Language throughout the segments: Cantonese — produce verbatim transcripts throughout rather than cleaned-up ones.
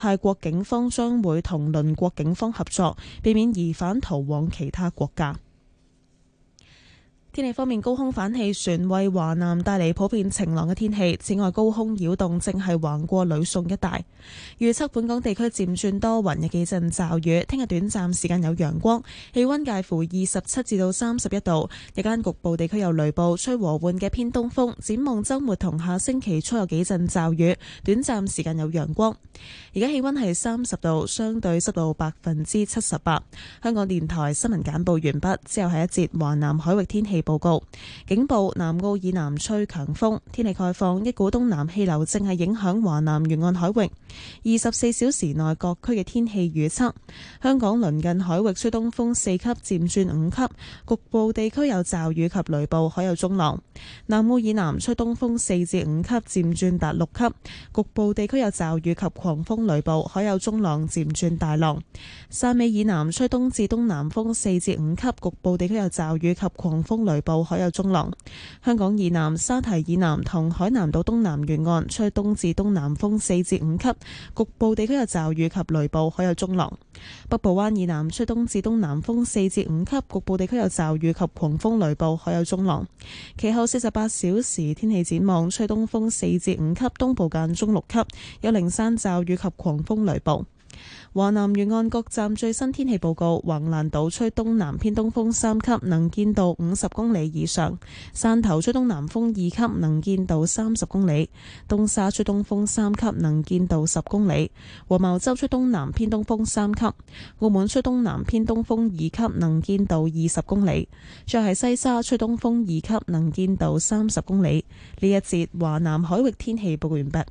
泰國警方將會同鄰國警方合作，避免疑犯逃往其他國家。天氣方面，高空反氣旋為華南帶嚟普遍晴朗嘅天氣。此外，高空擾動正係橫過呂宋一帶。預測本港地區漸轉多雲，有幾陣驟雨。聽日短暫時間有陽光，氣溫介乎二十七至到三十一度。日間局部地區有雷暴，吹和緩嘅偏東風。展望週末同下星期初有幾陣驟雨，短暫時間有陽光。而家氣溫係三十度，相對濕度百分之七十八。香港電台新聞簡報完畢，之後係一節華南海域天氣報告。警報：南澳以南吹強風，天氣概況，一股東南氣流正係影響華南沿岸海域。二十四小時內各區嘅天氣預測：香港鄰近海域吹東風四級漸轉五級，局部地區有驟雨及雷暴，海有中浪。南澳以南吹東風四至五級漸轉達六級，局部地區有驟雨及狂風雷暴，海有中浪漸轉大浪。汕尾以南吹東至東南風四至五級，局部地區有驟雨及狂風雷暴，海有中浪。香港以南、沙堤以南同海南島東南沿岸吹東至東南風四至五級，局部地區有驟雨及雷暴，海有中浪。北部灣以南吹東至東南風四至五級，局部地區有驟雨及狂風雷暴，海有中浪。其後四十八小時天氣展望，吹東風四至五級，東部間中六級，有零散驟雨及狂風雷暴。華南沿岸各站最新天氣報告：橫瀾島吹東南偏東風三級，能見度五十公里以上；汕頭吹東南風二級，能見度三十公里；東沙吹東風三級，能見度十公里；黃茅洲吹東南偏東風三級；澳門吹東南偏東風二級，能見度二十公里；再係西沙吹東風二級，能見度三十公里。呢一節華南海域天氣報告完畢。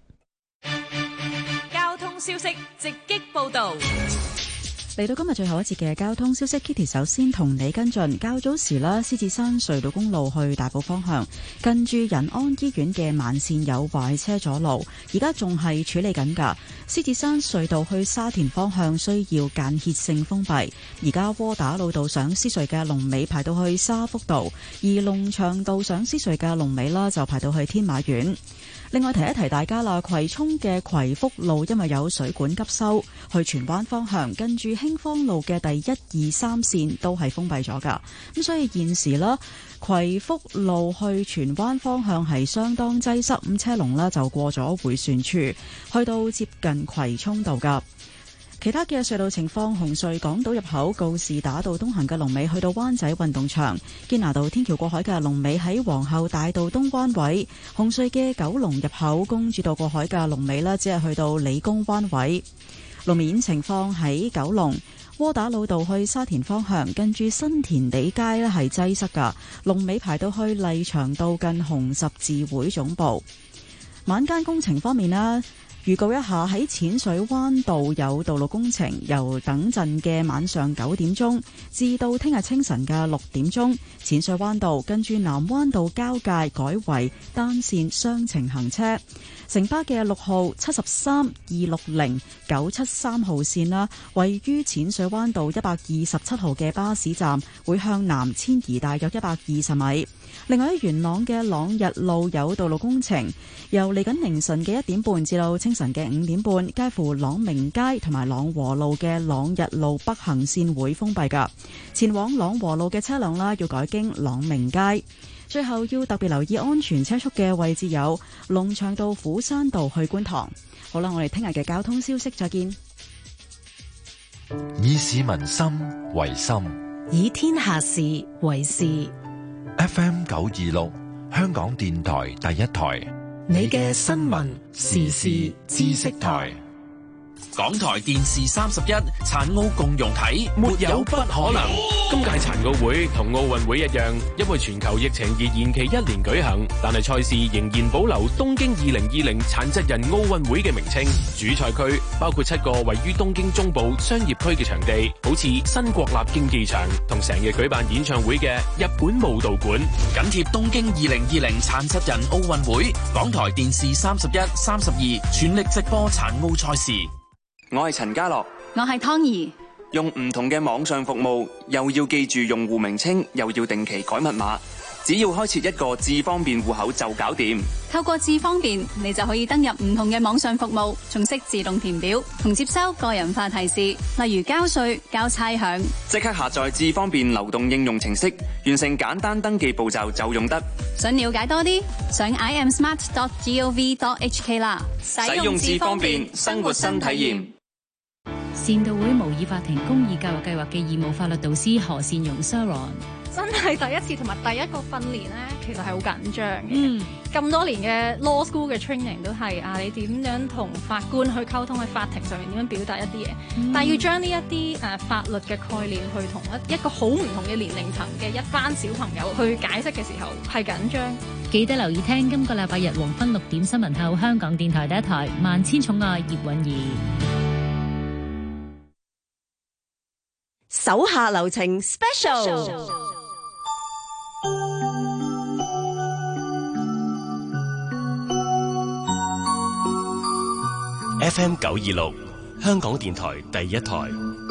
消息直擊報道， 嚟到今日最後一節嘅交通消息 ，Kitty 首先同你跟進。較早時啦，獅子山隧道公路去大埔方向，近住仁安醫院嘅慢線有壞車阻路，而家仲係處理緊㗎。獅子山隧道去沙田方向需要間歇性封閉，而家窩打老道上獅隧嘅龍尾排到去沙福道，而龍翔道上獅隧嘅龍尾啦就排到去天馬苑。另外提一提大家啦，葵涌嘅葵福路因為有水管急修，去荃灣方向近住興芳路嘅第一二三線都係封閉咗噶，咁所以現時啦，葵福路去荃灣方向係相當擠塞，咁車龍呢就過咗迴旋處，去到接近葵涌道噶。其他嘅隧道情況，紅隧港島入口告士打道東行嘅龍尾去到灣仔運動場，堅拿道天橋過海嘅龍尾喺皇后大道東灣位，紅隧嘅九龍入口公主道過海嘅龍尾呢只係去到理工灣位。路面情況喺九龍窩打老道去沙田方向，近住新田地街呢係擠塞噶，龍尾排到去麗翔道近紅十字會總部。晚間工程方面啦，預告一下，喺淺水灣道有道路工程，由等陣嘅晚上九點鐘至到聽日清晨嘅六點鐘，淺水灣道跟住南灣道交界改為單線雙程行車。城巴嘅六號、七十三、二六零、九七三號線啦，位於淺水灣道一百二十七號嘅巴士站會向南遷移大約一百二十米。另外喺元朗嘅朗日路有道路工程，由嚟緊凌晨嘅一點半至到清晨嘅五點半，介乎朗明街同埋朗和路嘅朗日路北行線會封閉㗎。前往朗和路嘅車輛啦，要改經朗明街。最後要特別留意安全車速嘅位置有龍翔道、虎山道去觀塘。好啦，我哋聽日嘅交通消息再見。 以市民心為心， 以天下事為事。 F M 九二六，香港電台第一台， 你嘅新聞時事知識台。 港台電視三十一殘奧共融體，沒有不可能。今屆殘奧會同奧運會一樣，因為全球疫情而延期一年舉行，但係賽事仍然保留東京二零二零殘疾人奧運會嘅名稱。主賽區包括七個位於東京中部商業區嘅場地，好似新國立競技場同成日舉辦演唱會嘅日本武道館。緊貼東京二零二零殘疾人奧運會，港台電視三十一、三十二全力直播殘奧賽事。 我係陳家樂， 我係湯兒。 用唔同嘅網上服務，又要記住用戶名稱，又要定期改密碼， 只要開設一個智方便戶口就搞掂。 透過智方便，你就可以登入唔同嘅網上服務，仲識自動填表同接收個人化提示，例如交稅、交差餉。 即刻下載智方便流動應用程式，完成簡單登記步驟就用得。 想了解多啲，上 i m smart dot gov dot h k 啦。 使用智方便，生活新體驗。 善道會模擬法庭公義教育計劃嘅義務法律導師何善容 Sharon。 真係第一次同埋第一個訓練咧，其實係好緊張嘅。 嗯， 咁多年嘅 law school 嘅 training 都係啊，你點樣同法官去溝通，喺法庭上面點樣表達一啲嘢，嗯、但係要將呢一啲誒法律嘅概念去同一一個好唔同嘅年齡層嘅一班小朋友去解釋嘅時候係緊張。 記得留意聽今個禮拜日黃昏六點新聞後，香港電台第一台《萬千寵愛葉韻儀》。 手下留情 Special。 F M 九二六香港電台第一台，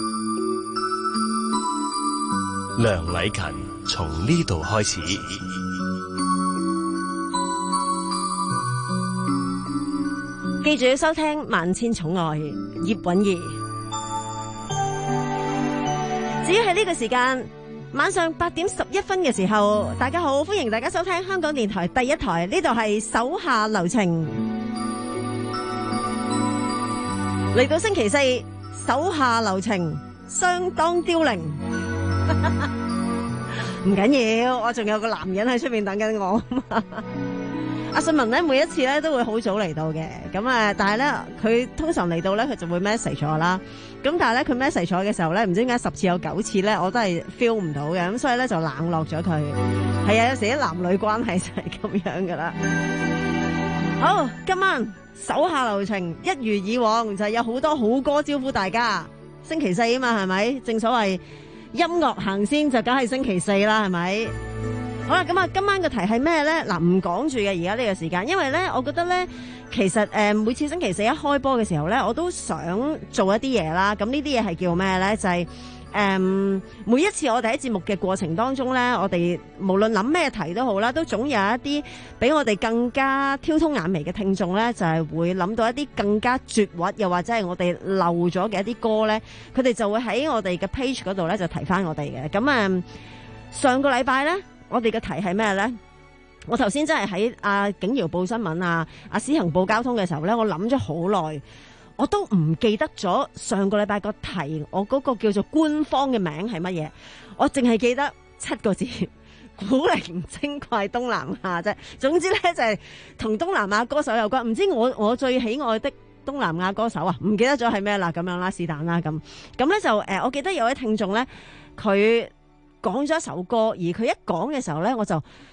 梁禮勤從呢度開始。 記住要收聽萬千寵愛葉韻儀。至於喺呢個時間晚上八點十一分嘅時候，大家好，歡迎大家收聽香港電台第一台，呢度係手下留情。嚟到星期四，手下留情相當凋零。唔緊要，我仲有個男人喺出面等緊我嘛。阿信文咧，每一次咧都會好早嚟到嘅，咁啊，但係咧佢通常嚟到咧，佢就會 message 我啦。咁但係咧佢 message 我嘅時候咧，唔知點解十次有九次咧，我都係 feel 唔到嘅，咁所以咧就冷落咗佢。係啊，有時啲男女關係就係咁樣噶啦。好，今晚手下留情，一如以往就係有好多好歌招呼大家。星期四啊嘛，係咪？正所謂音樂行先就梗係星期四啦，係咪？好啦，咁啊，今晚嘅題係咩咧？嗱，唔講住嘅，而家呢個時間，因為咧，我覺得咧，其實誒、呃，每次星期四一開波嘅時候咧，我都想做一啲嘢啦。咁呢啲嘢係叫咩咧？就係、是、誒、呃，每一次我哋喺節目嘅過程當中咧，我哋無論諗咩題都好啦，都總有一啲比我哋更加挑通眼眉嘅聽眾咧，就係、是、會諗到一啲更加絕核，又或者係我哋漏咗嘅一啲歌咧，佢哋就會喺我哋嘅 page 嗰度咧就提翻我哋嘅。咁啊、呃，上個禮拜咧。我哋嘅題係咩咧？我頭先真係喺阿景瑤報新聞啊、阿史恒報交通嘅時候咧，我諗咗好耐，我都唔記得咗上個禮拜個題，我嗰個叫做官方嘅名係乜嘢？我淨係記得七個字：古靈精怪東南亞啫。總之咧就係同東南亞歌手有關。唔知我我最喜愛的東南亞歌手啊，唔記得咗係咩啦？咁樣啦，是但啦咁。咁咧就誒，我記得有位聽眾咧，佢講咗一首歌，而佢一講嘅時候咧，我就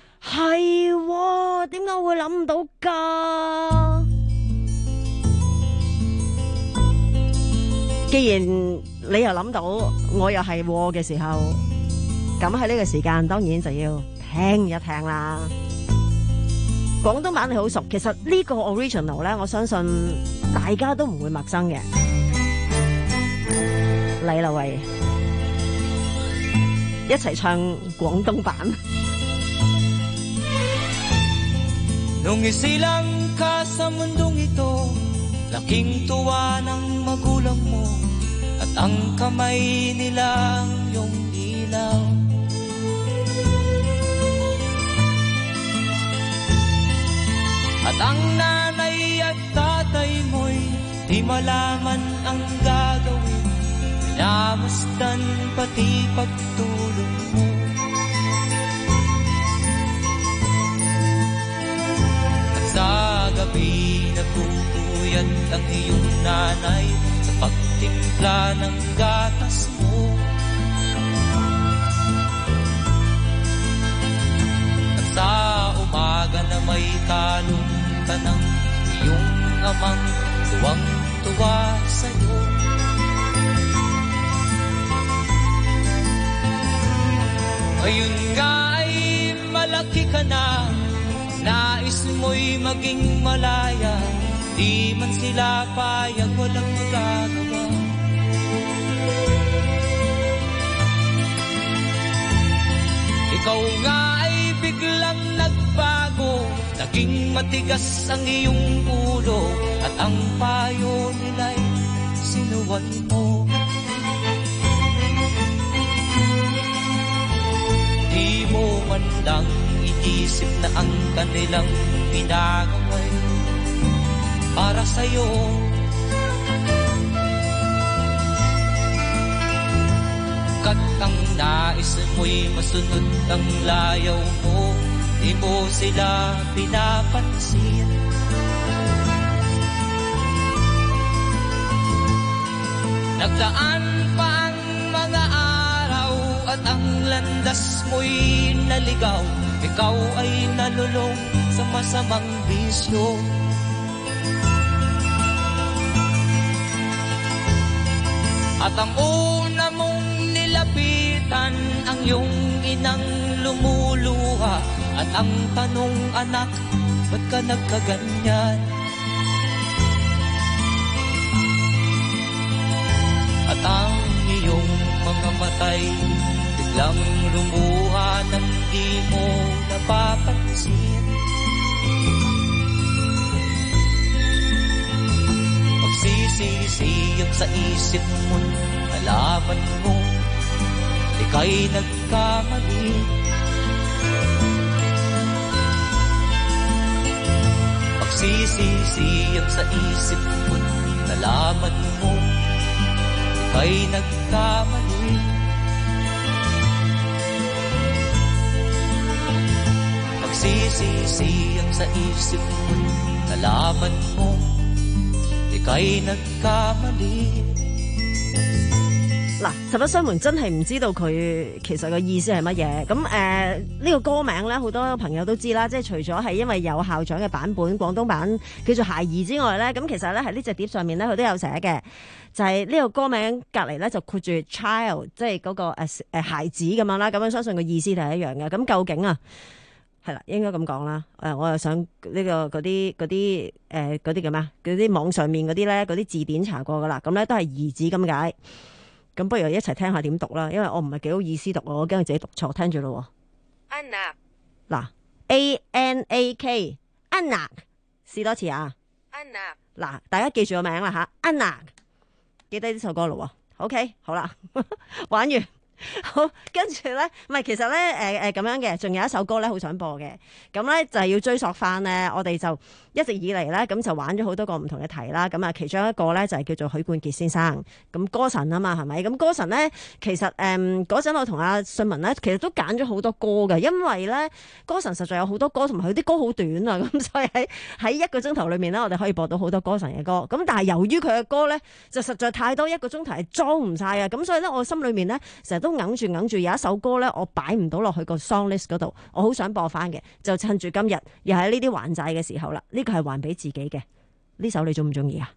係點解會諗唔到㗎？既然你又諗到，我又係嘅時候，咁喺呢個時間當然就要聽一聽啦。廣東版你好熟，其實呢個 original 咧，我相信大家都唔會陌生嘅。嚟啦喂！一齊唱廣東版。 Nung isilang ka sa mundong ito, laking tuwa ng magulang mo, at ang kamay nilang iyong ilaw. At ang nanay at tatay mo'y di malaman ang gagawin, pinamasdan pati pagtulong mo. Sa gabi nagpupuyat ang iyong nanay sa pagtimpla ng gatas mo. At sa umaga na may talong ka ng iyong amang tuwang-tuwa sa'yo. Ngayon nga ay malaki ka na, nais mo'y maging malaya, di man sila payag, walang magagawa. Ikaw nga ay bigla matigas ang iyong ulo at ang payo nila'y sinuway mo. Di mo man lang inisip na ang kanilang ginagaway para sa'yo. Kat ang nais mo'y masunod ang layaw mo, di mo sila pinapansin. Nagdaan pa ang mga araw at ang landas mo'y naligaw. Ikaw ay nalulong sa masamang bisyo. At ang una mong nilapitan ang iyong inang lumuluha. At ang tanong, anak, ba't ka nagkaganyan? At ang iyong mga matay biglang lumuha nang di mo napapansin. Magsisisiyag sa isip mo, nalaman mo ika'y nagkamali. Magsisisiyag sa isip mo, nalaman mo ika'y nagkamali. Magsisisiyag sa isip mo, nalaman mo ika'y nagkamali。 嗱，實不相瞞，真係唔知道佢其實個意思係乜嘢。咁誒呢個歌名咧，好多朋友都知啦，即係除咗係因為有校長嘅版本廣東版叫做孩兒之外咧，咁其實咧喺呢隻碟上面咧，佢都有寫嘅，就係、是、呢個歌名隔離咧就括住 child， 即係嗰、那個誒、呃、孩子咁樣啦。咁樣相信個意思係一樣嘅。咁究竟啊？係啦，應該咁講啦。誒，我又想呢、這個嗰啲嗰啲誒嗰啲叫咩？嗰啲網上面嗰啲咧，嗰啲字典查過噶啦。咁咧都係兒子咁解。咁不如一齊聽下點讀啦，因為我唔係幾好意思讀，我驚自己讀錯。聽住咯。Anak 嗱 ，A N A K Anak 試多次啊。Anak 嗱，大家記住個名啦吓 Anak 記得呢首歌咯。OK， 好啦，玩完。好，跟住咧，唔係，其實咧，誒誒咁樣嘅，仲有一首歌咧，好想播嘅，咁咧就係要追溯翻咧，我哋就一直以嚟咧，咁就玩咗好多個唔同嘅題啦，咁啊，其中一個咧就係叫做許冠傑先生，咁歌神啊嘛，係咪？咁歌神咧，其實誒嗰陣我同阿信文咧，其實都揀咗好多歌嘅，因為咧歌神實在有好多歌，同埋佢啲歌好短啊，咁所以喺喺一個鐘頭裏面咧，我哋可以播到好多歌神嘅歌，咁但係由於佢嘅歌咧就實在太多，一個鐘頭係裝唔晒啊，咁所以咧我心裏面咧成日都硬住硬住有一首歌咧，我擺唔到落去個 song list 嗰度，我好想播翻嘅，就趁住今日又喺呢啲還債嘅時候啦，呢個係還俾自己嘅，呢首你中唔中意啊？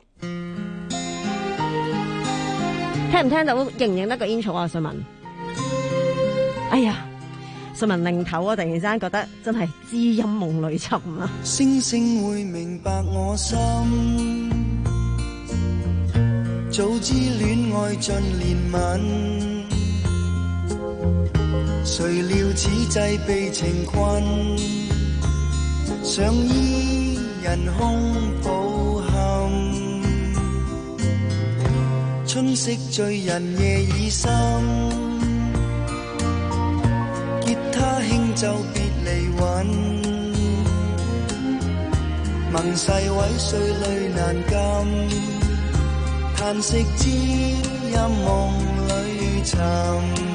聽唔聽到？認唔認得個 intro 啊？信文，哎呀，信文擰頭啊！突然之間覺得真係知音夢裏尋啊！ 星星會明白我心，早知戀愛盡憐憫。誰料此際被情困，想依人空抱憾。春色醉人夜已深，吉他輕奏別離韻，盟誓毀碎淚難禁，嘆息知音夢裏尋。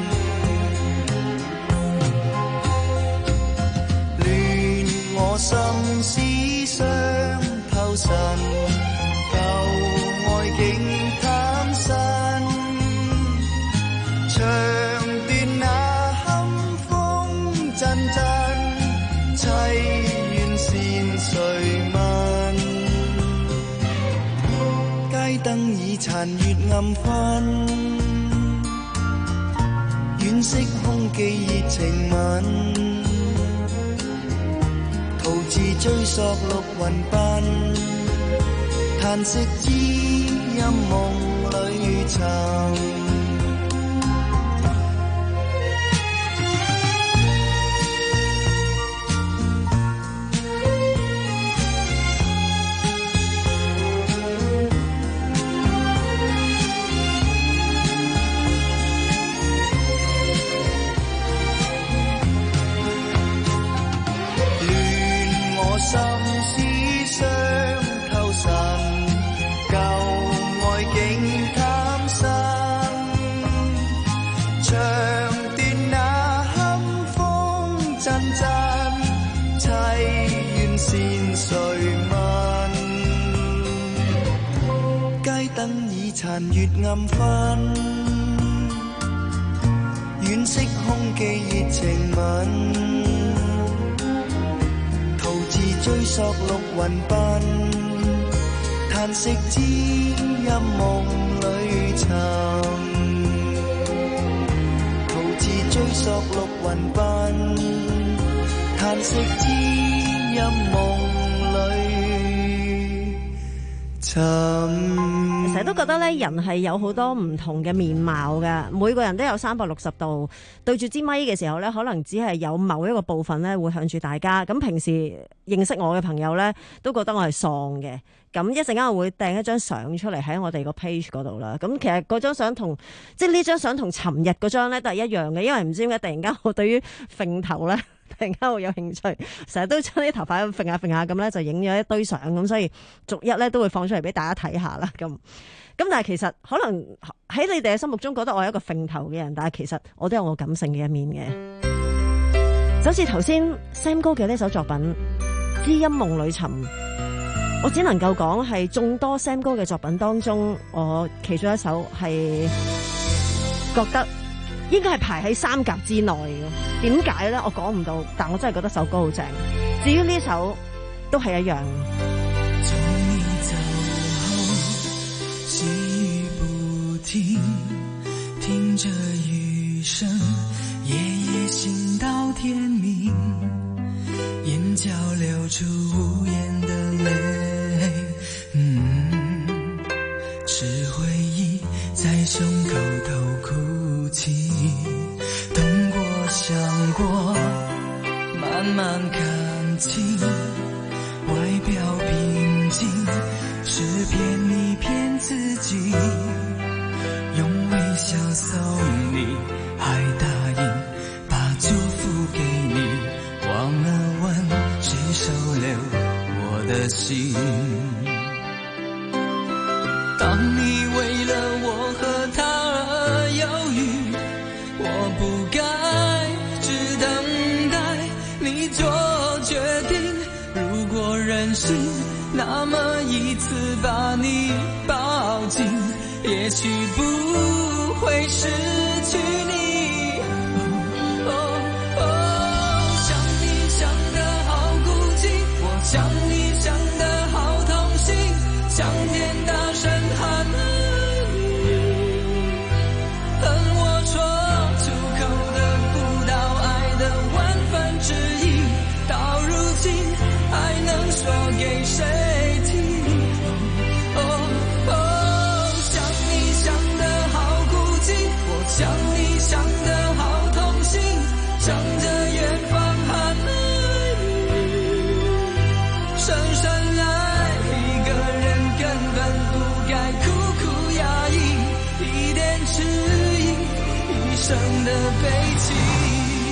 我心思傷透神，舊愛竟貪新，長斷那堪風陣陣，淒怨線誰問？街燈已殘月暗昏，惋惜空記熱情吻。途自追溯綠雲奔，嘆息知音夢裏尋。 貪生，長斷那堪風陣陣，凄怨線誰問？街燈已殘月暗昏，惋惜空記熱情吻，徒自追索綠雲奔，嘆息知音夢裏尋，徒自追索綠雲奔，嘆息知音夢裏尋。 成日都覺得咧，人係有好多唔同嘅面貌嘅，每個人都有三百六十度。對住支咪嘅時候咧，可能只係有某一個部分咧會向住大家。咁平時認識我嘅朋友咧，都覺得我係喪嘅。咁一陣間我會掟一張相出嚟喺我哋個 page 嗰度啦。咁其實嗰張相同即係呢張相同尋日嗰張咧都係一樣嘅，因為唔知點解突然間我對於揈頭咧突然間好有興趣，成日都將啲頭髮揈下揈下咁咧，就影咗一堆相咁，所以逐一咧都會放出嚟俾大家睇下啦。咁咁但係其實可能喺你哋嘅心目中覺得我係一個揈頭嘅人，但係其實我都有我感性嘅一面嘅。就好似頭先 Sam 哥嘅呢首作品《知音夢裏尋》，我只能夠講係眾多 Sam 哥嘅作品當中，我其中一首係覺得應該係排喺三甲之內嘅。點解咧？我講唔到，但我真係覺得首歌好正。至於呢首都係一樣。 從你走後，細雨不停，聽着雨聲，夜夜醒到天明，眼角流出無言的淚，嗯，是回憶在胸口頭哭泣，痛過想過，慢慢看清，外表平靜，是騙你騙自己，用微笑送你，還答應把祝福給你，忘了問誰收留我的心。當你為了我和他而猶豫，我不該只等待你做決定。如果任性，那麼一次把你抱緊，也許不會失去你。哦哦哦，想你想得好孤寂，我想你想得好痛心，想天大聲喊愛你，恨我說出口得不到愛的萬分之一，到如今還能說給誰聽？哦哦哦，想你想得好孤寂，我想你想得好痛心，向着遠方喊愛你，深深愛一個人根本不該苦苦壓抑，一點遲疑，一生的悲情。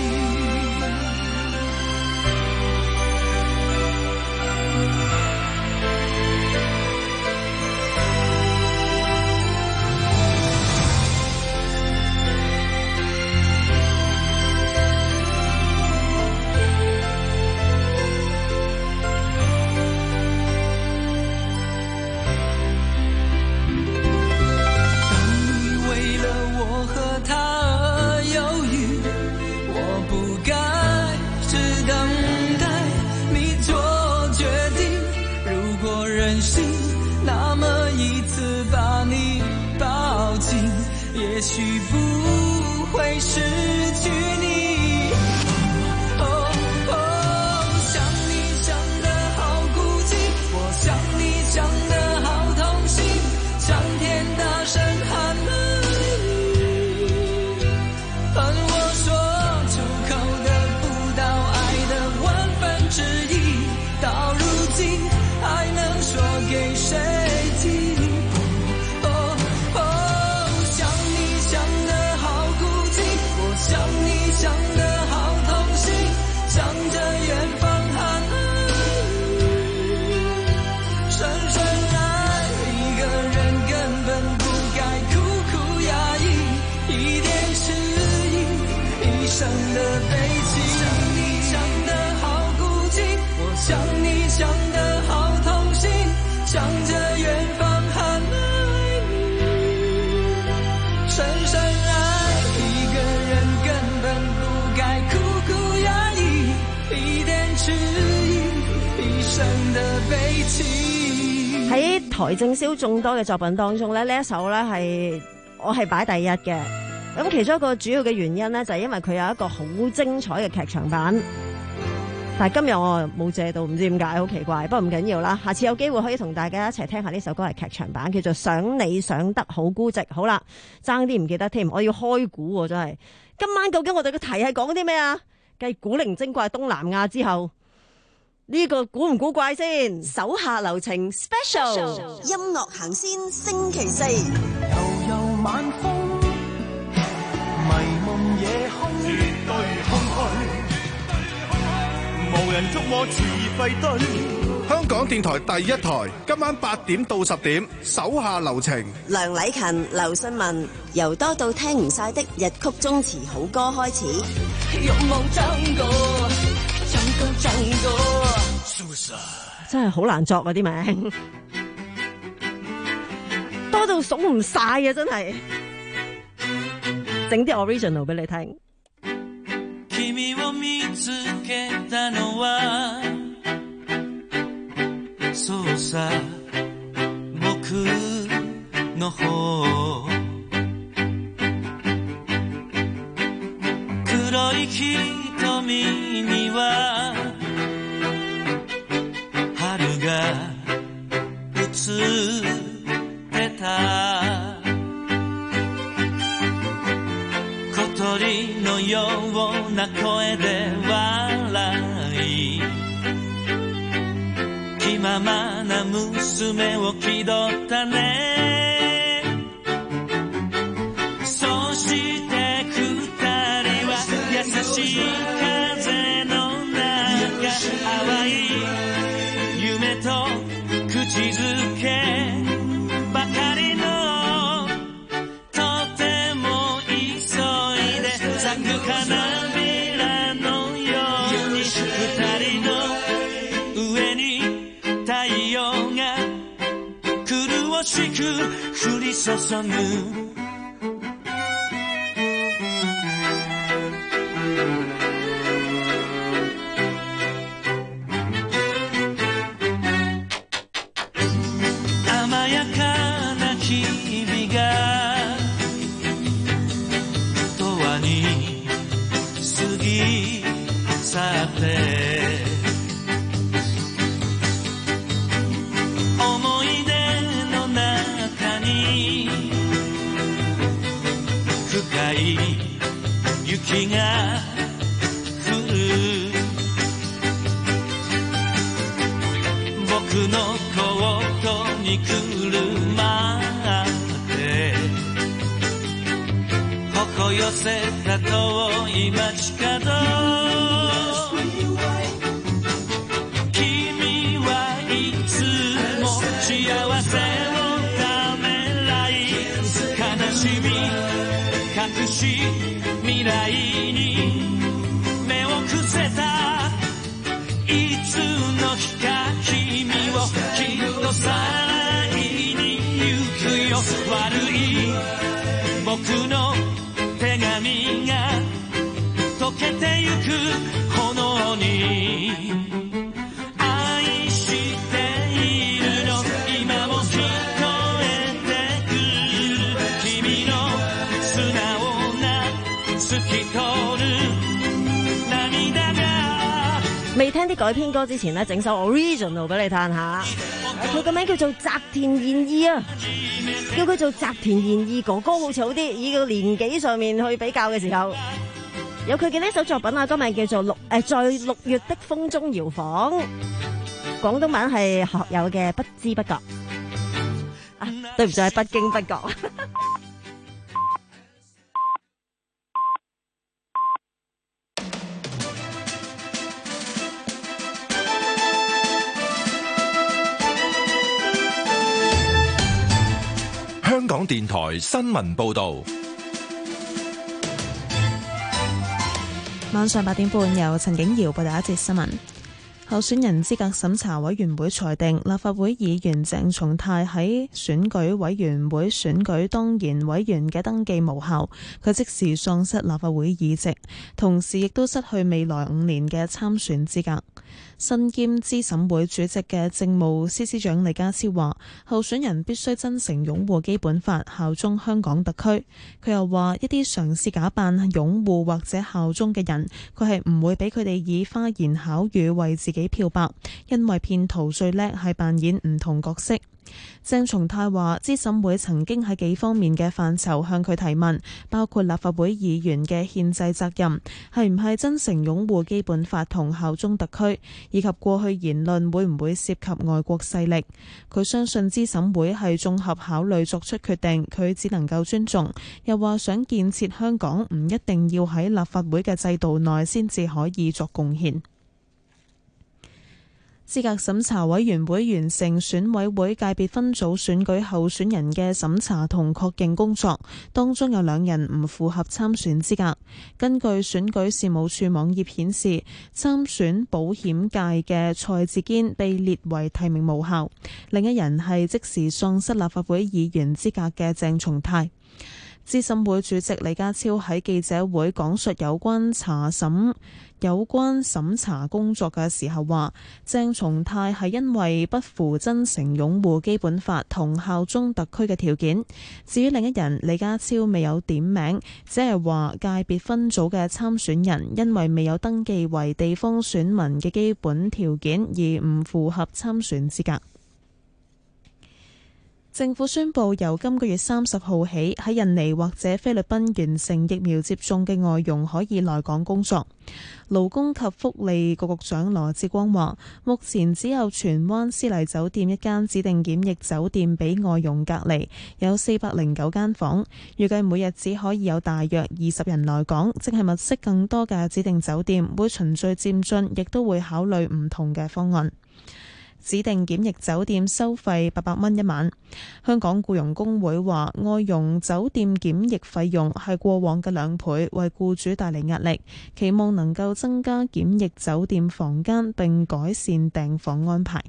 也許不會失去你。哦哦，想你想得好孤寂，我想你想得好痛心，向天大聲喊愛你，恨我說出口得不到愛的萬分之一，到如今還能說給誰聽？想你生的悲情。 喺台正宵眾多嘅作品當中咧，呢一首咧係我係擺第一嘅。咁其中一個主要嘅原因咧，就係因為佢有一個好精彩嘅劇場版。但係今日我冇借到，唔知點解，好奇怪。不過唔緊要啦，下次有機會可以同大家一齊聽下呢首歌係劇場版，叫做《想你想得好孤寂》。好啦，爭啲唔記得添，我要開估喎，真係。今晚究竟我哋嘅題係講啲咩啊？繼古靈精怪東南亞之後，呢、這個古唔古怪先？手下留情 Special 音樂行先星期四， 悠悠晚風，迷夢夜空，絕對空虛，無人捉摸似廢堆。 香港電台第一台，今晚八點到十點，手下留情。 梁禮勤、劉信文，由多到聽唔晒的日曲中詞好歌開始。 欲望爭過，爭過爭過， 真係好難作啊啲名，多到數唔晒啊！真係，整啲 original 俾你聽。 君を見つけたのはそうさ僕の方黒い瞳には春が映ってた小鳥のような声で笑い気ままな娘を気取ったねそして二人は優しい風の中淡い夢と口づけばかりのとても急いで咲く花びらのように二人の上に太陽が苦しく降り注ぐ甘やかな日々が永遠に過ぎ去って思い出の中に深い雪が降る僕のコートにくるまって頬寄せた遠い街角君はいつも幸せをためらい悲しみ隠し未来に目を伏せたいつの日か君をきっとさらいに行くよ悪い僕の手紙が溶けてゆく炎に愛しているの今も聞こえてくる君の素直な透き通る涙が未聽啲改編歌之前咧，整首 original 俾你嘆下。佢個名叫做澤田研二啊，叫佢做澤田研二哥哥好似好啲。以個年紀上面去比較嘅時候，有佢嘅呢首作品啊，歌名叫做六誒、呃、在六月的風中搖晃，廣東版係學友嘅不知不覺。啊，對唔住，係不經不覺。 香港電台新聞報道， 晚上八點半由陳景瑤報道一節新聞。 候選人資格審查委員會裁定，立法會議員鄭松泰喺選舉委員會選舉當然委員嘅登記無效，佢即時喪失立法會議席，同時亦都失去未來五年嘅參選資格。身兼資審會主席嘅政務司司長李家超話，候選人必須真誠擁護基本法，效忠香港特區。佢又話，一啲嘗試假扮擁護或者效忠嘅人，佢係唔會俾佢哋以花言巧語為自己漂白，因為騙徒最叻係扮演唔同角色。鄭松泰話，資審會曾經喺幾方面嘅範疇向佢提問，包括立法會議員嘅憲制責任，係唔係真誠擁護基本法同效忠特區，以及過去言論會唔會涉及外國勢力。佢相信資審會係綜合考慮作出決定，佢只能夠尊重。又話想建設香港唔一定要喺立法會嘅制度內先至可以作貢獻。資格審查委員會完成選委會界別分組選舉候選人嘅審查同確認工作，當中有兩人唔符合參選資格。根據選舉事務處網頁顯示，參選保險界嘅蔡志堅被列為提名無效，另一人係即時喪失立法會議員資格嘅鄭松泰。資審會主席李家超喺記者會講述有關查審有關審查工作嘅時候話，鄭松泰係因為不符真誠擁護基本法同效忠特區嘅條件。至於另一人，李家超未有點名，只係話界別分組嘅參選人因為未有登記為地方選民嘅基本條件而唔符合參選資格。政府宣布，由今個月三十號起，喺印尼或者菲律賓完成疫苗接種嘅外傭可以來港工作。勞工及福利局局長羅致光話，目前只有荃灣絲麗酒店一間指定檢疫酒店俾外傭隔離，有四百零九間房，預計每日只可以有大約二十人來港，正係物色更多嘅指定酒店，會循序漸進，亦都會考慮唔同嘅方案。指定檢疫酒店收費八百蚊一晚。香港僱傭工會話，外傭酒店檢疫費用係過往嘅兩倍，為僱主帶嚟壓力，期望能夠增加檢疫酒店房間並改善訂房安排。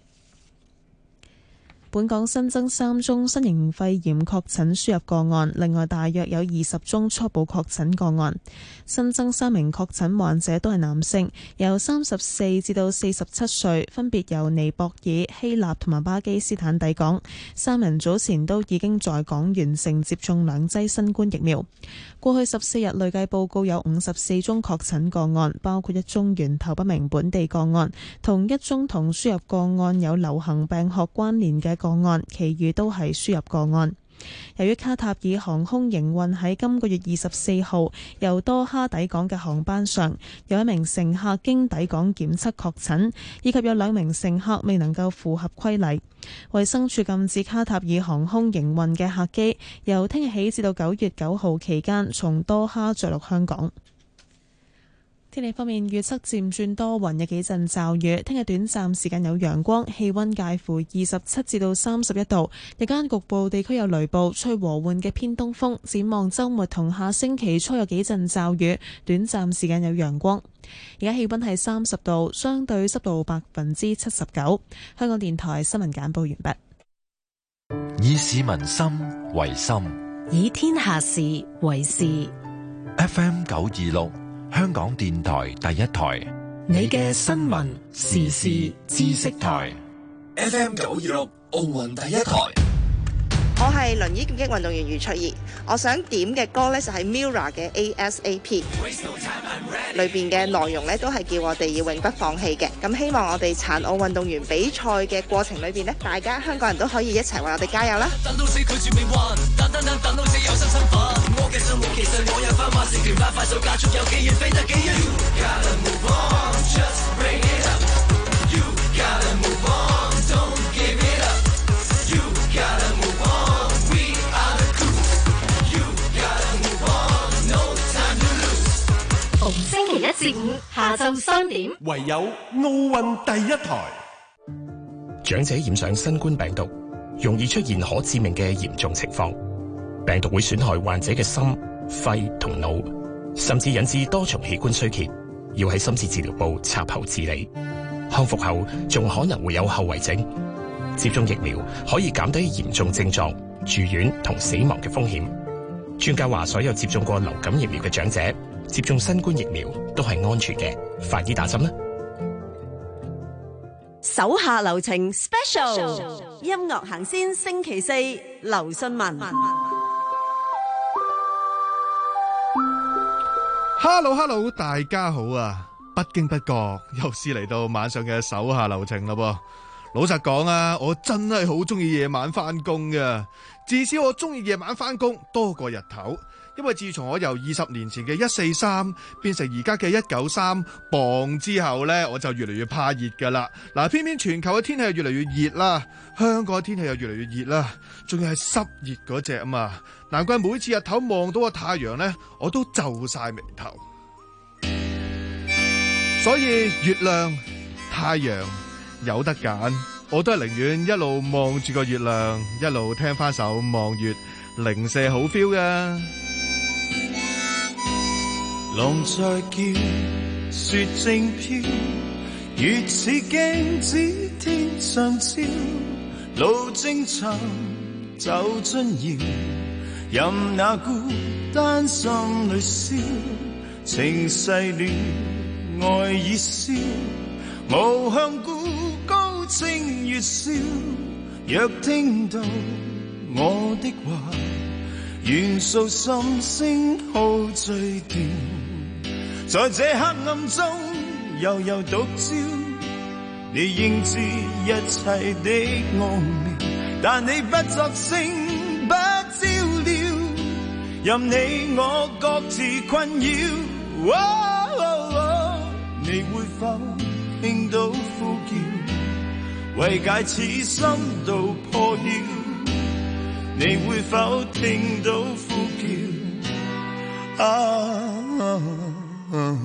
本港新增三宗新型肺炎確診輸入個案，另外大約有二十宗初步確診個案。新增三名確診患者都係男性，由三十四至到四十七歲，分別由尼泊爾、希臘同埋巴基斯坦抵港。三人早前都已經在港完成接種兩劑新冠疫苗。過去十四日累計報告有五十四宗確診個案，包括一宗源頭不明本地個案，同一宗同輸入個案有流行病學關聯嘅個案，其餘都係輸入個案。由於卡塔爾航空營運喺今個月二十四號由多哈抵港嘅航班上，有一名乘客經抵港檢測確診，以及有兩名乘客未能夠符合規例。衛生署禁止卡塔爾航空營運嘅客機由聽日起至到九月九號期間從多哈着陸香港。天氣方面，預測漸轉多雲，有幾陣驟雨。聽日短暫時間有陽光，氣溫介乎二十七至到三十一度。日間局部地區有雷暴，吹和緩嘅偏東風。展望週末同下星期初有幾陣驟雨，短暫時間有陽光。而家氣溫係三十度，相對濕度百分之七十九。香港電台新聞簡報完畢。以市民心為心， 以天下事為事。 F M 九二六。香港電台第一台， 你嘅新聞時事知識台 F M 九二六奧運第一台。 我係輪椅劍擊運動員余翠怡，我想點嘅歌呢就係 Mirror 嘅 A S A P， 裏邊嘅內容呢都係叫我哋要永不放棄嘅。咁希望我哋殘奧運動員比賽嘅過程裏邊呢，大家香港人都可以一齊為我哋加油啦！等到死拒絕命運，等等等等到死有新身份，我嘅生活其實我有翻話，成團快快手加速有幾遠飛得幾遠。You gotta move on, just bring it up. You gotta move on, don't give it up. You gotta move on, we are the crew. You gotta move on, no time to lose. 逢星期一至五下晝三點， 唯有奧運第一台。 長者染上新冠病毒，容易出現可致命嘅嚴重情況。病毒會損害患者嘅心、肺同腦，甚至引致多重器官衰竭，要喺深切治療部插喉治理。 康復後仲可能會有後遺症。接種疫苗可以減低嚴重症狀、住院同死亡嘅風險。專家話，所有接種過流感疫苗嘅長者接種新冠疫苗都係安全嘅，快啲打針啦！ 手下留情 Special 音樂行先星期四，劉信文。 Hello Hello， 大家好啊！不經不覺又是嚟到晚上嘅手下留情啦噃。老實講啊，我真係好中意夜晚翻工㗎，至少我中意夜晚翻工多過日頭。因為自從我由二十年前嘅一四三變成而家嘅一九三磅之後呢，我就越嚟越怕熱噶啦。嗱，偏偏全球嘅天氣又越嚟越熱啦，香港嘅天氣又越嚟越熱啦，仲要係濕熱嗰隻啊嘛。難怪每次日頭望到個太陽呢，我都皺晒眉頭。所以月亮、太陽有得揀，我都係寧願一路望住個月亮，一路聽翻首望月，零舍好 feel 噶。 浪在叫，雪正飄，月似鏡子天上照，路正尋走進遙，任那孤單心裏燒，情逝了愛已消，無向故高清月笑，若聽到我的話，願訴心聲好醉調，在這黑暗中悠悠獨照，你應知一切的奧妙，但你不作聲不照料，任你我各自困擾。哦哦哦，你會否聽到呼叫，為解此心到破曉？你會否聽到呼叫？啊啊啊啊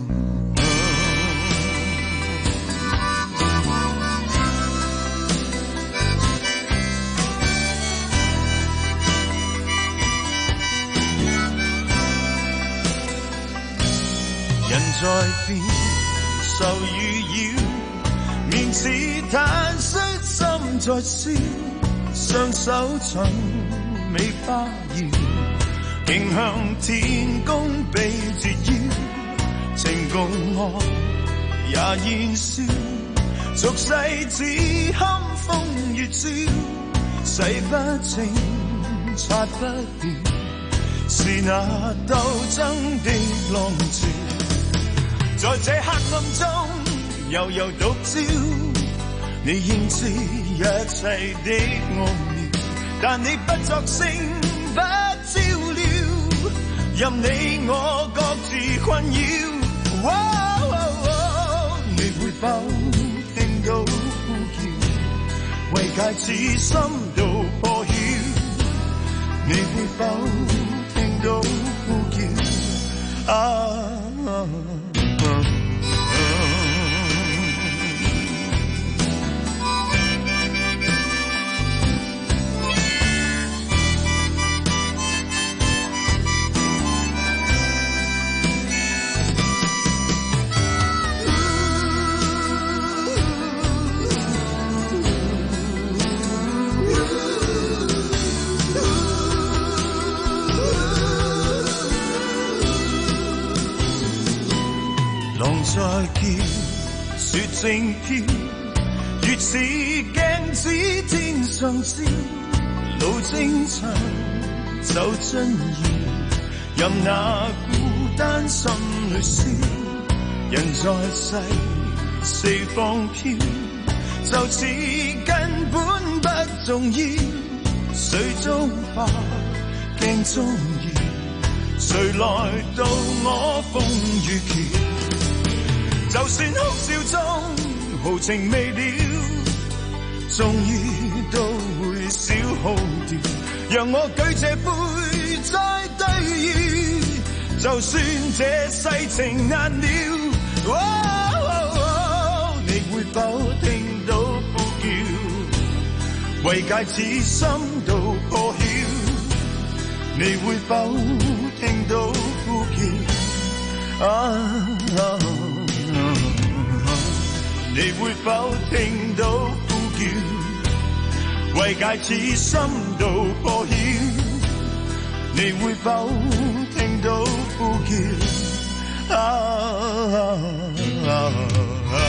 人在變，受與擾，面似坦率，心在笑，雙手尋美花搖，迎向天公被折腰，情共我也燃燒，俗世只堪風月照，洗不清擦不掉，是那鬥爭的浪潮，在這黑暗中悠悠獨照，你應知一切的奧妙，但你不作聲不照料，任你我各自困擾。哦哦哦，你會否聽到呼叫，為解此心到破曉？你會否聽到呼叫？啊啊在叫，雪正飄，月似鏡子天上照，路正長走進遙，任那孤單心裏燒，人在世四方飄，就似根本不重要，水中花鏡中搖，誰來渡我風雨橋？就算哭笑中豪情未了，終於都會消耗掉，讓我舉這杯再對遇，就算這世情難料。哦哦哦，你會否聽到呼叫，為解此心到破曉？你會否聽到呼叫？啊啊你會否聽到呼叫？為戒指深度破曉，你會否聽到呼叫？啊啊啊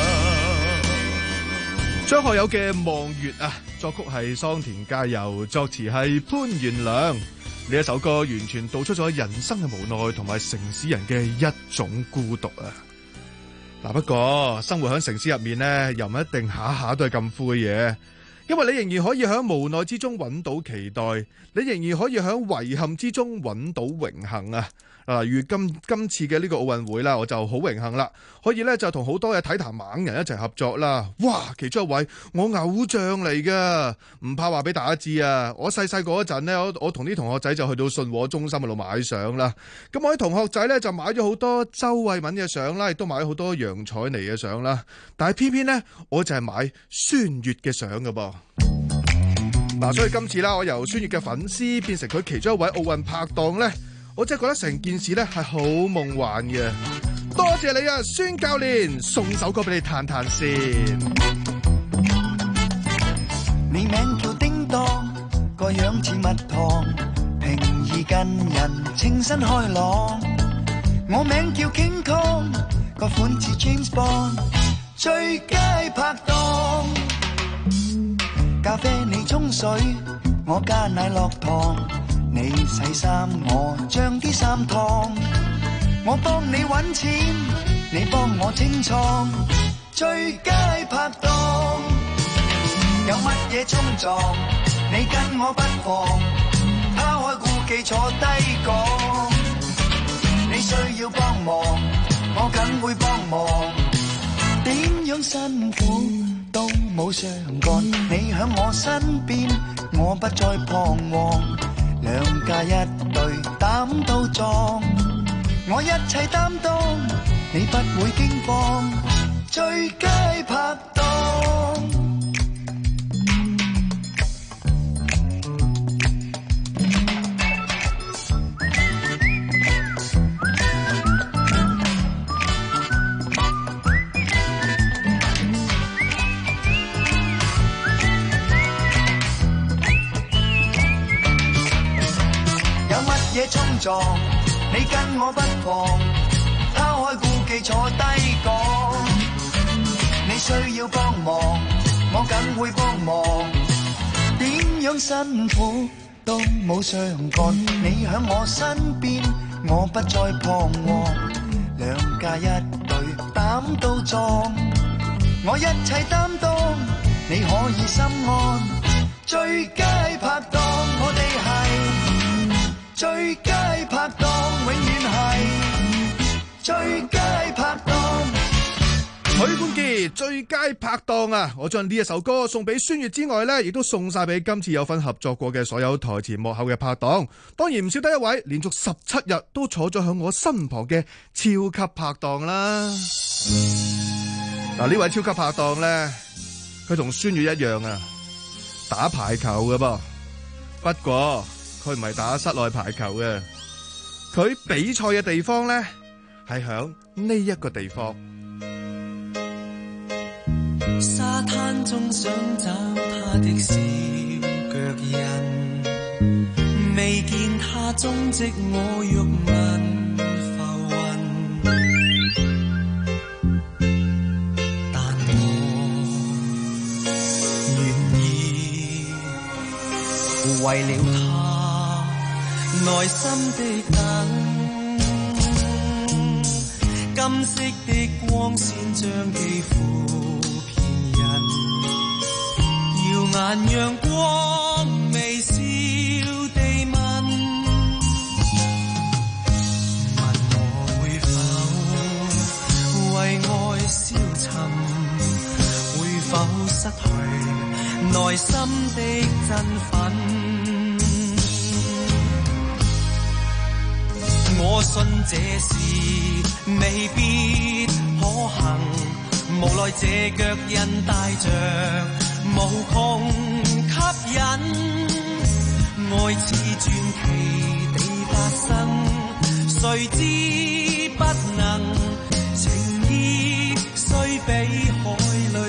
張學友嘅《望月》啊，作曲係桑田佳祐，作詞係潘元良。呢一首歌完全道出咗人生嘅無奈同埋城市人嘅一種孤獨啊！嗱，不過生活喺城市入面呢，又唔一定下下都係咁灰嘅，因為你仍然可以喺無奈之中揾到期待，你仍然可以喺遺憾之中揾到榮幸啊！嗱，如今今次嘅呢個奧運會啦，我就好榮幸啦，可以咧就同好多嘅體壇猛人一齊合作啦。哇，其中一位我偶像嚟噶，唔怕話俾大家知啊！我細細個嗰陣呢，我我同啲同學仔就去到信和中心嗰度買相啦。咁我啲同學仔咧就買咗好多周慧敏嘅相啦，亦都買咗好多楊采妮嘅相啦。但係偏偏呢，我就係買孫悦嘅相噶噃。嗱，所以今次啦，我由孫悦嘅粉絲變成佢其中一位奧運拍檔咧。我真係覺得成件事咧係好夢幻嘅，多謝你啊，孫教練，送首歌俾你嘆嘆先。 你名叫叮當，個樣似蜜糖，平易近人，清新開朗。我名叫 King Kong，個款似 James Bond，最佳拍檔。咖啡你沖水，我加奶落糖。你洗衫，我將啲衫燙，我幫你搵錢，你幫我清倉，最佳拍檔。有乜嘢衝撞，你跟我不妨，拋開顧忌坐低講。你需要幫忙，我梗會幫忙，點樣辛苦都冇相干。你響我身邊，我不再彷徨。兩家一對膽到撞，我一切擔當，你不會驚慌，最佳拍檔。衝撞，你跟我不妨，拋開顧忌坐低講。你需要幫忙，我梗會幫忙，點樣辛苦都冇相干。你響我身邊，我不再彷徨，兩家一對膽到撞，我一切擔當，你可以心安，最佳拍檔，我哋係最佳拍檔，永遠係最佳拍檔。 許冠傑最佳拍檔啊！我將呢一首歌送俾孫悦之外呢，亦都送晒俾今次有份合作過嘅所有台前幕後嘅拍檔。當然唔少得一位連續十七日都坐咗響我身旁嘅超級拍檔啦。嗱，呢位超級拍檔呢，佢同孫悦一樣啊，打排球嘅噃。不過佢唔係打室內排球嘅，佢比賽嘅地方咧係響呢一個地方。 沙灘中想找他的小腳印，未見他蹤跡，我欲問浮雲，但我願意為了他內心的燈，金色的光線將肌膚遍印，耀眼陽光微笑地問，問我會否為愛消沉，會否失去內心的振奮。我信這事未必可行，無奈這腳印帶着無窮吸引，愛似傳奇地發生，誰知不能情意雖比海裡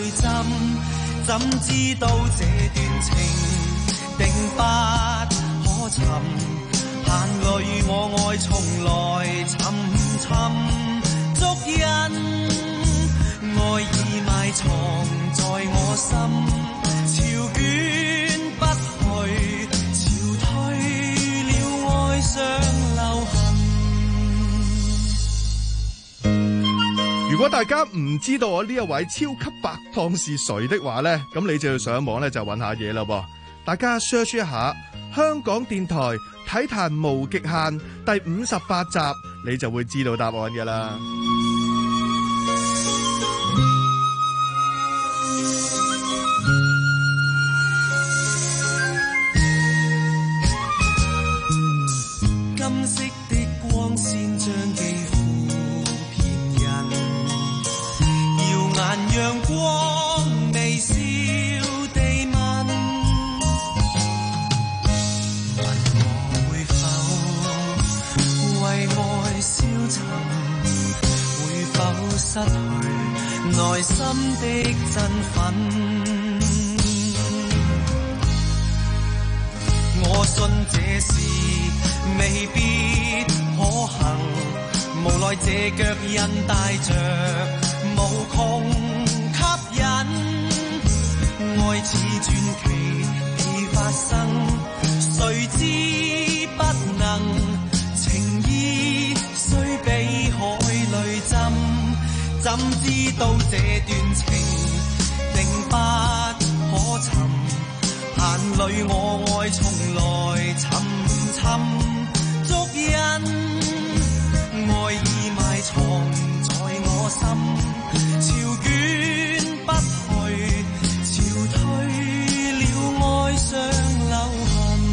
怎知道這段情定不可尋？眼淚我愛從來沉沉足印，愛已埋藏在我心，潮捲不去，潮退了愛上留痕。 如果大家唔知道我呢一位超級拍檔是誰的話呢，咁你就要上網咧就揾下嘢啦噃。大家 search 一下香港電台體壇無極限第五十八集，你就會知道答案㗎啦。 金色的光線將肌膚遍印，耀眼陽光微笑地問，問我會否為愛消沉，會否失去內心的振奮。我信這事未必可行，無奈這腳印帶着無窮吸引，愛似傳奇已發生，誰知不能，情意雖比海淚浸，怎知道這段情定不可尋？眼淚我愛從來沉沉足印，愛已埋藏在我心，潮捲不去，潮退了愛上留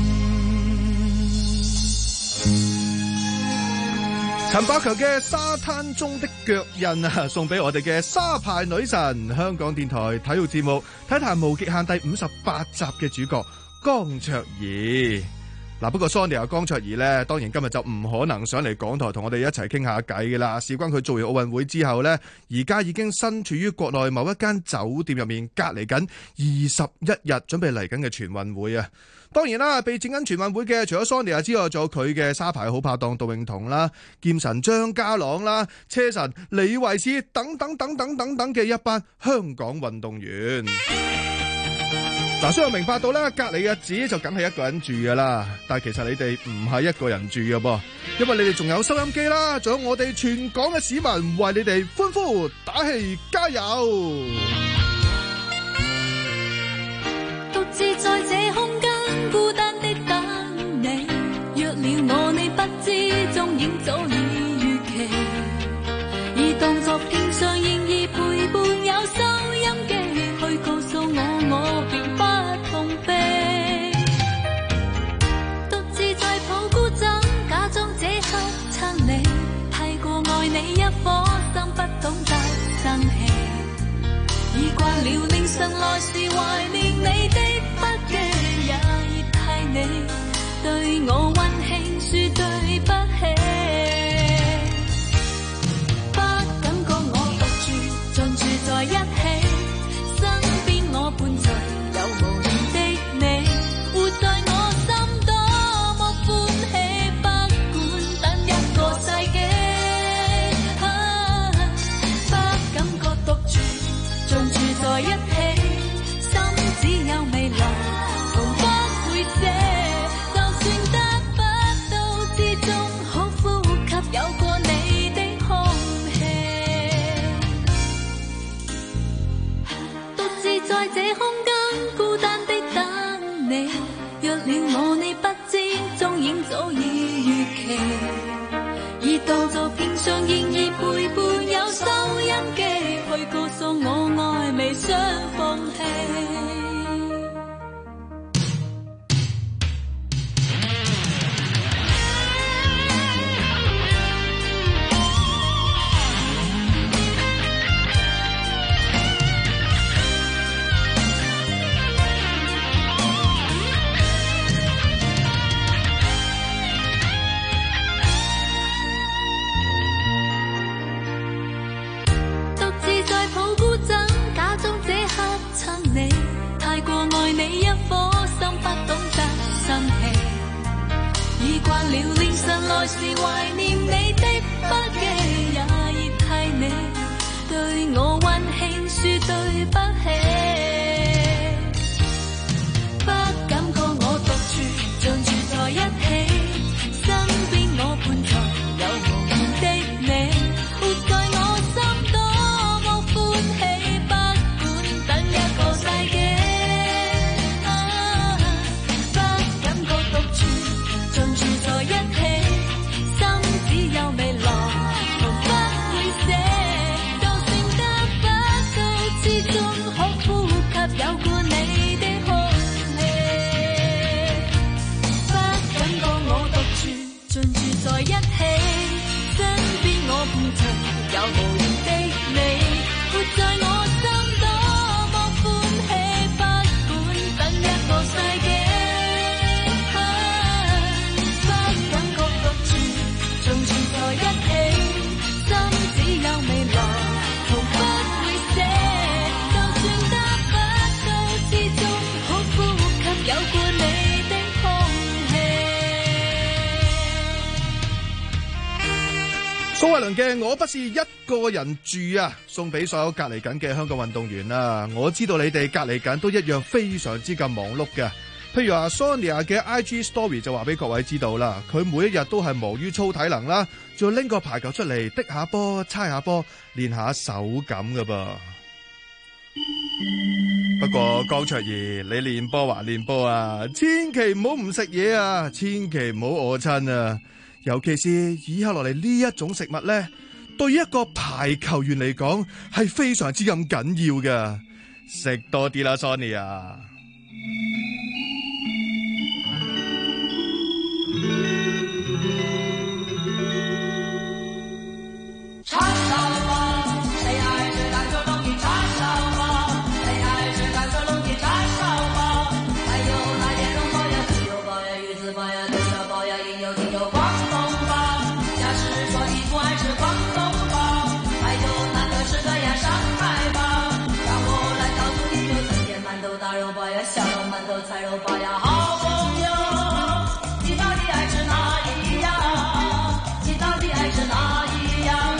痕。 陳百強嘅沙灘中的腳印啊，送俾我哋嘅沙排女神，香港電台體育節目《體壇無極限》第五十八集嘅主角江卓儀。嗱，不過 Sonia 江卓儀咧，當然今日就唔可能上嚟港台同我哋一齊傾下偈嘅啦。事關佢做完奧運會之後呢，而家已經身處於國內某一間酒店入面隔離緊二十一日，準備嚟緊嘅全運會啊。當然啦，備戰緊全運會嘅除咗 Sonia 之外，仲有佢嘅沙排好拍檔杜泳彤啦、劍神張家朗啦、車神李慧詩等等等等等等嘅一班香港運動員。嗱，所以我明白到咧，隔離嘅日子就梗係一個人住噶啦，但係其實你哋唔係一個人住嘅噃，因為你哋仲有收音機啦，仲有我哋全港嘅市民為你哋歡呼打氣加油。 獨自在這空間孤單的等你，約了我你不知蹤影早已預期，已當作平常仍然陪伴有收音機去告訴我我並不痛悲，獨自在抱孤枕假裝這刻親你，太過愛你一顆心不懂得生氣，已慣了凌晨來時懷念你的筆記，也已替你對我溫馨說對不起，不感覺我獨住盡住在一起，身邊我伴隨有無言的你，活在我心多麼歡喜，不管等一個世紀，啊，不感覺獨住盡住在一起，心只有未來從不會謝，就算得不到之中可呼吸有過你的空氣，獨自在這空間孤單的等你，約了我你不知蹤影早已預期，已當作平常仍然陪伴有收音機去告訴我愛未想放棄。獨自在抱孤枕假裝這刻親你， 來是懷念你的筆記，也熱替你對我溫馨說對不起。不感覺我獨處，像住在一起，身邊我伴隨有無言的你，活在我心多麼歡喜，不管等一個世紀。啊，不感覺獨處，像住在一起，心只有未來，從不會捨，就算得不到之中，可呼吸有過你的空氣。不感覺我獨處，盡住在一起，身邊我伴隨有無言的你，活在我心多麼歡喜，不管等一個世紀。不感覺獨處，盡住在一起，心只有未來，從不會捨，就算得不到之中，可呼吸有過你的空氣。 蘇慧倫嘅《我不是一個人住》啊，送俾所有隔離緊嘅香港運動員啦。我知道你哋隔離緊都一樣非常之咁忙碌嘅。譬如話 Sonia 嘅 I G Story 就話俾各位知道啦，佢每一日都係忙於操體能啦，仲要拎個排球出嚟，滴下波、猜下波，練下手感噶噃。不過江卓儀，你練波還練波啊，千祈唔好唔食嘢啊，千祈唔好餓親啊！尤其是以下落嚟呢一種食物呢，對於一個排球員嚟講係非常之咁緊要嘅，食多啲啦 Sonia。 叉燒包，誰愛吃乾炒龍眼叉燒包？誰愛吃乾炒龍眼叉燒包？還有那蓮蓉包呀、豬油包呀、魚子包呀、豆沙包呀、應有盡有廣東包。假使說你不愛吃廣東包，還有那個是個呀上海包。讓我來告訴你，有三件饅頭、大肉包呀、小肉饅頭、菜肉包呀，好朋友，你到底愛吃哪一樣？你到底愛吃哪一樣？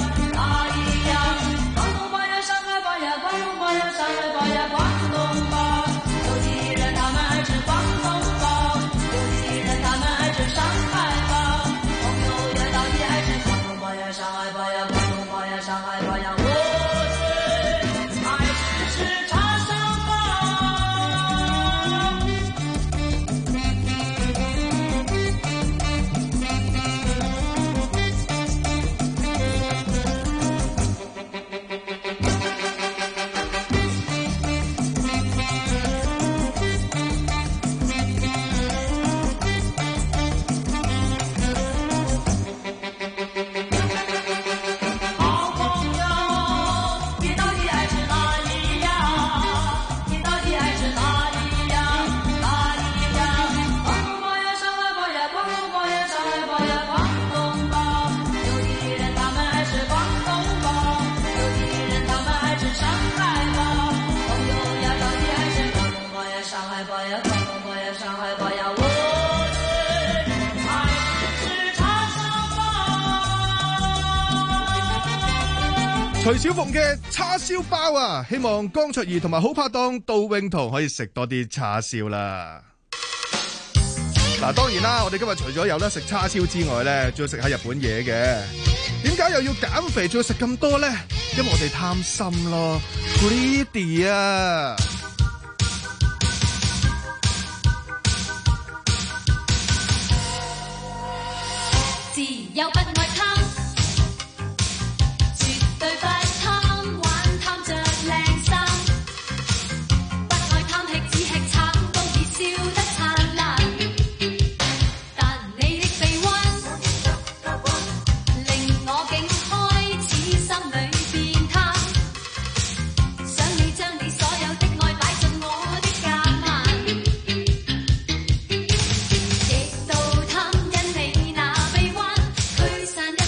徐小鳳嘅叉燒包啊，希望江卓儀同埋好拍檔杜永彤可以食多啲叉燒啦。嗱，當然啦，我哋今日除咗有得食叉燒之外咧，仲要食下日本嘢嘅。點解又要減肥，仲要食咁多咧？因為我哋貪心咯 ，greedy 啊！ 自由不愛貪，絕對不貪玩，貪着靚衫，不愛貪吃，只吃橙，都已笑得燦爛。但你的臂彎，令我竟開始心裏變貪，想你將你所有的愛擺進我的夾萬，極度貪因你那臂彎，驅散一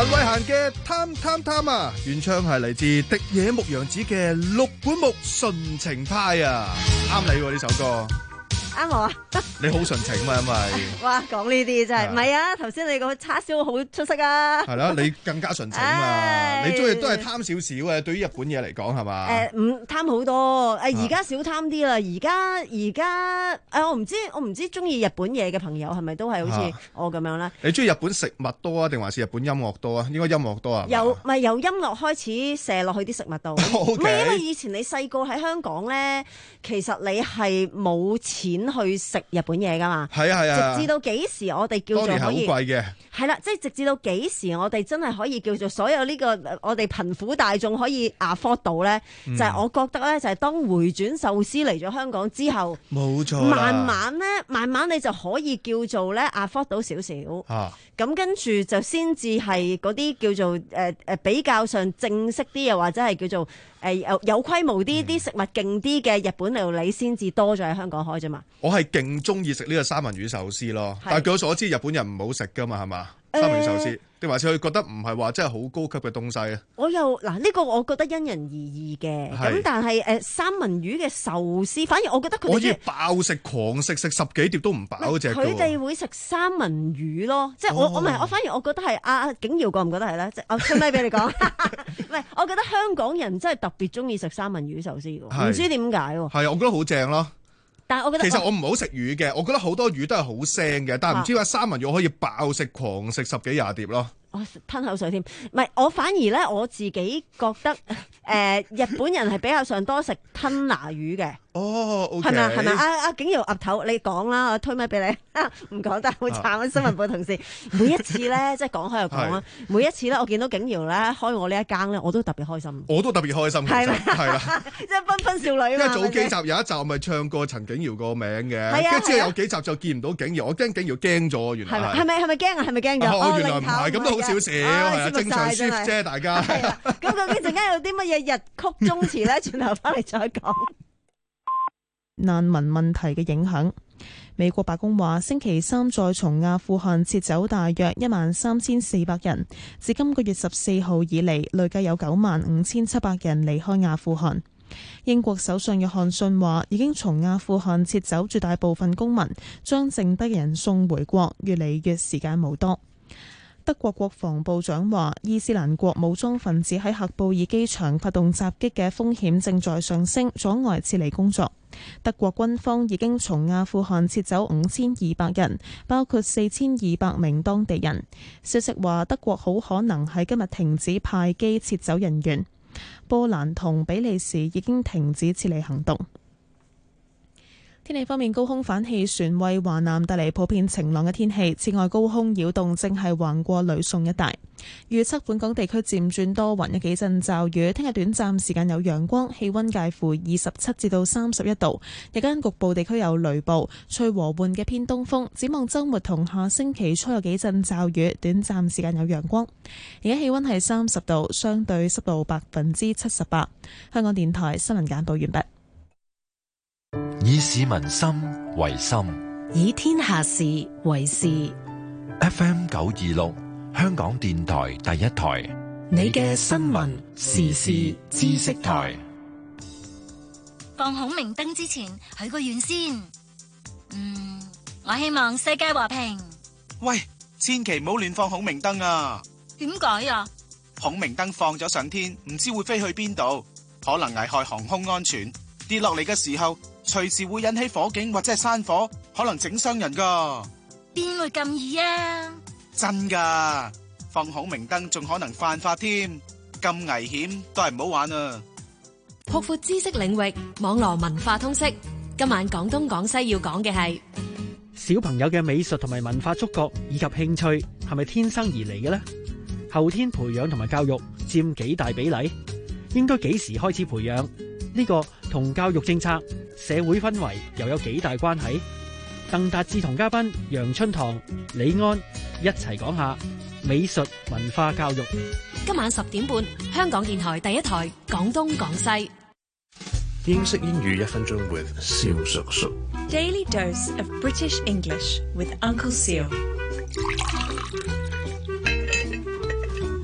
陳慧嫻嘅貪貪貪啊，原唱係嚟自迪野牧陽子嘅六本木純情派啊，啱你喎呢首歌。 啱我啊！ 你好純情嘛，因為哇講呢啲真係唔係啊！頭先你個叉燒好出色啊！ 係啦，你更加純情嘛！你中意都係貪少少嘅，對於日本嘢嚟講係嘛？ 誒唔貪好多誒，而家少貪啲啦。而家而家誒，我唔知我唔知中意日本嘢嘅朋友係咪都係好似我咁樣咧？ 你中意日本食物多啊，定還是日本音樂多啊？應該音樂多啊？ 由咪由音樂開始射落去啲食物度，唔係因為以前你細個喺香港咧，其實你係冇錢去食日本嘢噶嘛？ 係啊係啊！ 直至到幾時我哋叫做可以好貴嘅係啦，即係直至到幾時我哋真係可以叫做所有呢個我哋貧苦大眾可以 afford 到咧？嗯、就係我覺得咧，就係當回轉壽司嚟咗香港之後， 冇錯， 慢慢咧，慢慢你就可以叫做咧 afford 到少少。啊咁跟住就先至係嗰啲叫做誒誒、呃、比較上正式啲，又或者係叫做誒、呃、有有規模啲啲、嗯、食物勁啲嘅日本料理先至多咗喺香港開啫嘛。 我係勁中意食呢個三文魚壽司咯，是但係據我所知日本人唔好食噶嘛，係嘛？三文魚壽司，定還是佢覺得唔係話真係好高級嘅東西咧？ 我又嗱呢個，我覺得因人而異嘅。咁是但係誒、呃、三文魚嘅壽司，反而我覺得佢哋可以爆食狂食食十幾碟都唔飽嗰隻。 佢哋會食三文魚咯，即係我、哦、我唔係我反而我覺得係阿景堯覺唔覺得係咧？即係我出咪俾你講，唔係我覺得香港人真係特別中意食三文魚壽司嘅，唔是知點解喎？係啊，我覺得好正咯。 但係我覺得其實我唔好食魚嘅，我覺得好多魚都係好腥嘅，但係唔知話三文魚可以爆食狂食十幾廿碟咯。 我吞口水添，唔係我反而咧我自己覺得誒、呃、日本人係比較上多食吞拿魚嘅。 哦，係咪啊？係咪啊？阿景堯岌頭，你講啦，我推咪俾你。唔講得好慘啊！新聞部同事每一次咧，即係講開又講啦。每一次咧，我見到景堯咧開我呢一更咧，我都特別開心。 我都特別開心，係咪？係啦， 即係繽紛少女。 因為早幾集有一集咪唱過陳景堯個名嘅，跟住之後有幾集就見唔到景堯，我驚景堯驚咗，原來係。係咪係咪驚啊？係咪驚咗？ 哦，原來唔係，咁都好少少，係啊，正常 shift 啫，大家。 係啦，咁究竟陣間有啲乜嘢日曲中詞咧？轉頭翻嚟再講。 難民問題嘅影響。美國白宮話星期三再從阿富汗撤走大約一萬三千四百人，自今個月十四號以嚟累計有九萬五千七百人離開阿富汗。英國首相約翰遜話已經從阿富汗撤走絕大部分公民，將剩低嘅人送回國，越嚟越時間無多。德國國防部長話伊斯蘭國武裝分子喺喀布爾機場發動襲擊嘅風險正在上升，阻礙撤離工作。德國軍方已經從阿富汗撤走五千二百人，包括四千二百名當地人。消息話德國好可能喺今日停止派機撤走人員。波蘭同比利時已經停止撤離行動。天氣方面，高空反氣旋為華南帶嚟普遍晴朗嘅天氣。此外，高空擾動正係橫過呂宋一帶。預測本港地區漸轉多雲，有幾陣驟雨。聽日短暫時間有陽光，氣溫介乎二十七至到三十一度。日間局部地區有雷暴，吹和緩嘅偏東風。展望週末同下星期初有幾陣驟雨，短暫時間有陽光。而家氣溫係三十度，相對濕度百分之七十八。香港電台新聞簡報完畢。 以市民心為心， 以天下事為事。 F M 九二六，香港電台第一台， 你嘅新聞時事知識台。 放孔明燈之前，許個願先。嗯，我希望世界和平。 喂，千祈唔好亂放孔明燈啊！ 點解啊？ 孔明燈放咗上天，唔知會飛去邊度，可能危害航空安全。跌落嚟嘅時候，隨時會引起火警或者係山火，可能整傷人噶。 邊會咁易啊？ 真噶，放孔明燈仲可能犯法添，咁危險都係唔好玩啊！ 擴闊知識領域，網絡文化通識。今晚廣東廣西要講嘅係小朋友嘅美術同埋文化觸覺以及興趣係咪天生而嚟嘅呢？後天培養同埋教育佔幾大比例？應該幾時開始培養？呢個同教育政策、社會氛圍又有幾大關係？鄧達志同嘉賓楊春堂、李安一齊講下美術文化教育。 今晚十點半，香港電台第一台廣東廣西。 英式英語一分鐘 with 蕭叔叔。 Daily dose of British English with Uncle Seal。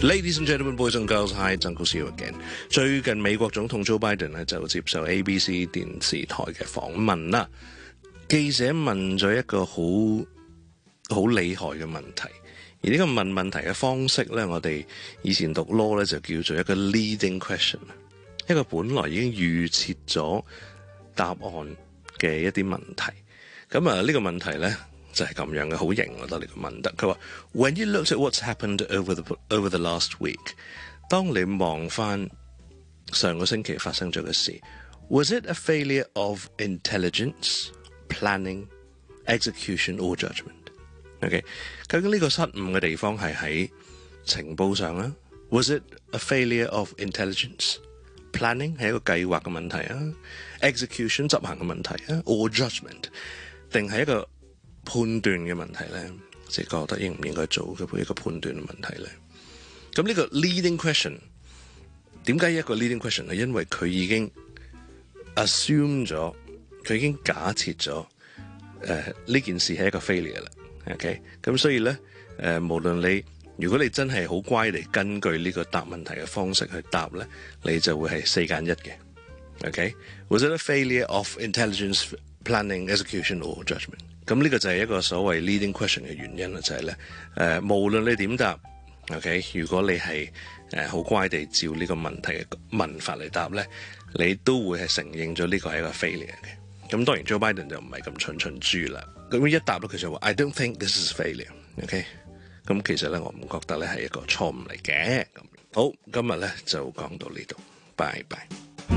Ladies and gentlemen, boys and girls, hi, it's Uncle Siu again. 最近美國總統 Joe Biden 咧就接受 A B C 電視台嘅訪問啦。記者問咗一個好好厲害嘅問題，而呢個問問題嘅方式咧，我哋以前讀 law 咧就叫做一個 leading question， 一個本來已經預設咗答案嘅一啲問題。咁啊，呢個問題咧就係咁樣嘅，好型，我覺得你個問得。佢話 When you looked at what's happened over the over the last week， 當你望翻上個星期發生咗嘅事 ，Was it a failure of intelligence, planning, execution or judgment？OK， 究竟呢個失誤嘅地方係喺情報上啊 ？Was it a failure of intelligence, planning 係一個計劃嘅問題啊 ？execution 執行嘅問題啊 ？or judgment 定係一個判斷嘅問題咧？即係覺得應唔應該做嘅一個判斷嘅問題咧？咁呢個 leading question 點解一個 leading question 係因為佢已經 assume 咗，佢已經假設咗誒呢件事係一個 failure 啦。OK， 咁所以咧，誒、呃，無論你如果你真係好乖地根據呢個答問題嘅方式去答咧，你就會係四揀一嘅。OK，Was it a failure of intelligence, planning, execution or judgment？ 咁呢個就係一個所謂 leading question 嘅原因啦，就係、是、咧，誒、呃，無論你點答 ，OK， 如果你係誒好乖地照呢個問題嘅問法嚟答咧，你都會係承認咗呢個係一個 failure 嘅。咁當然 Joe Biden 就唔係咁蠢蠢豬啦。咁一答到佢就話 I don't think this is failure。OK， 咁其實咧我唔覺得咧係一個錯誤嚟嘅。咁好，今日咧就講到呢度，拜拜。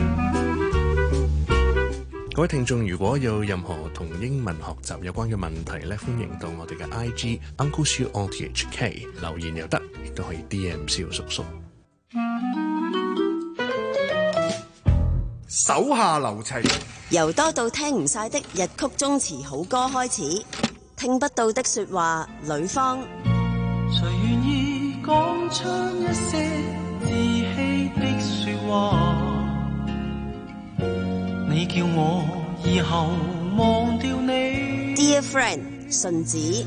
各位聽眾，如果有任何同英文學習有關嘅問題咧，歡迎到我哋嘅 I G Uncle Siu O T H K 留言又得，亦都可以 D M 蕭叔叔。 手下留情， 由多到聽唔晒的日曲中詞好歌開始，聽不到的說話呂方。 誰願意講出一些自欺的說話，你叫我以後忘掉你。 Dear friend 順子。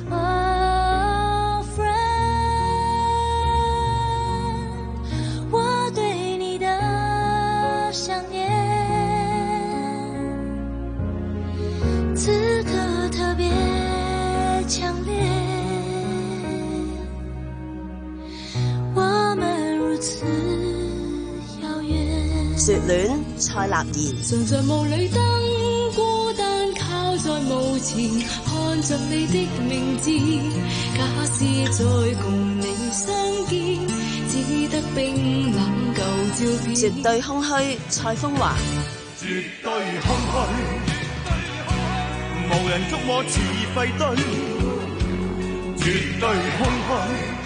此刻特別強烈，我們如此遙遠。 雪戀蔡立兒。 常在霧裏燈，孤單靠在墓前，看着你的名字。假使再共你相見，只得冰冷舊照片。 絕對空虛蔡風華。 絕對空虛。無人觸摸似廢堆，絕對空虛。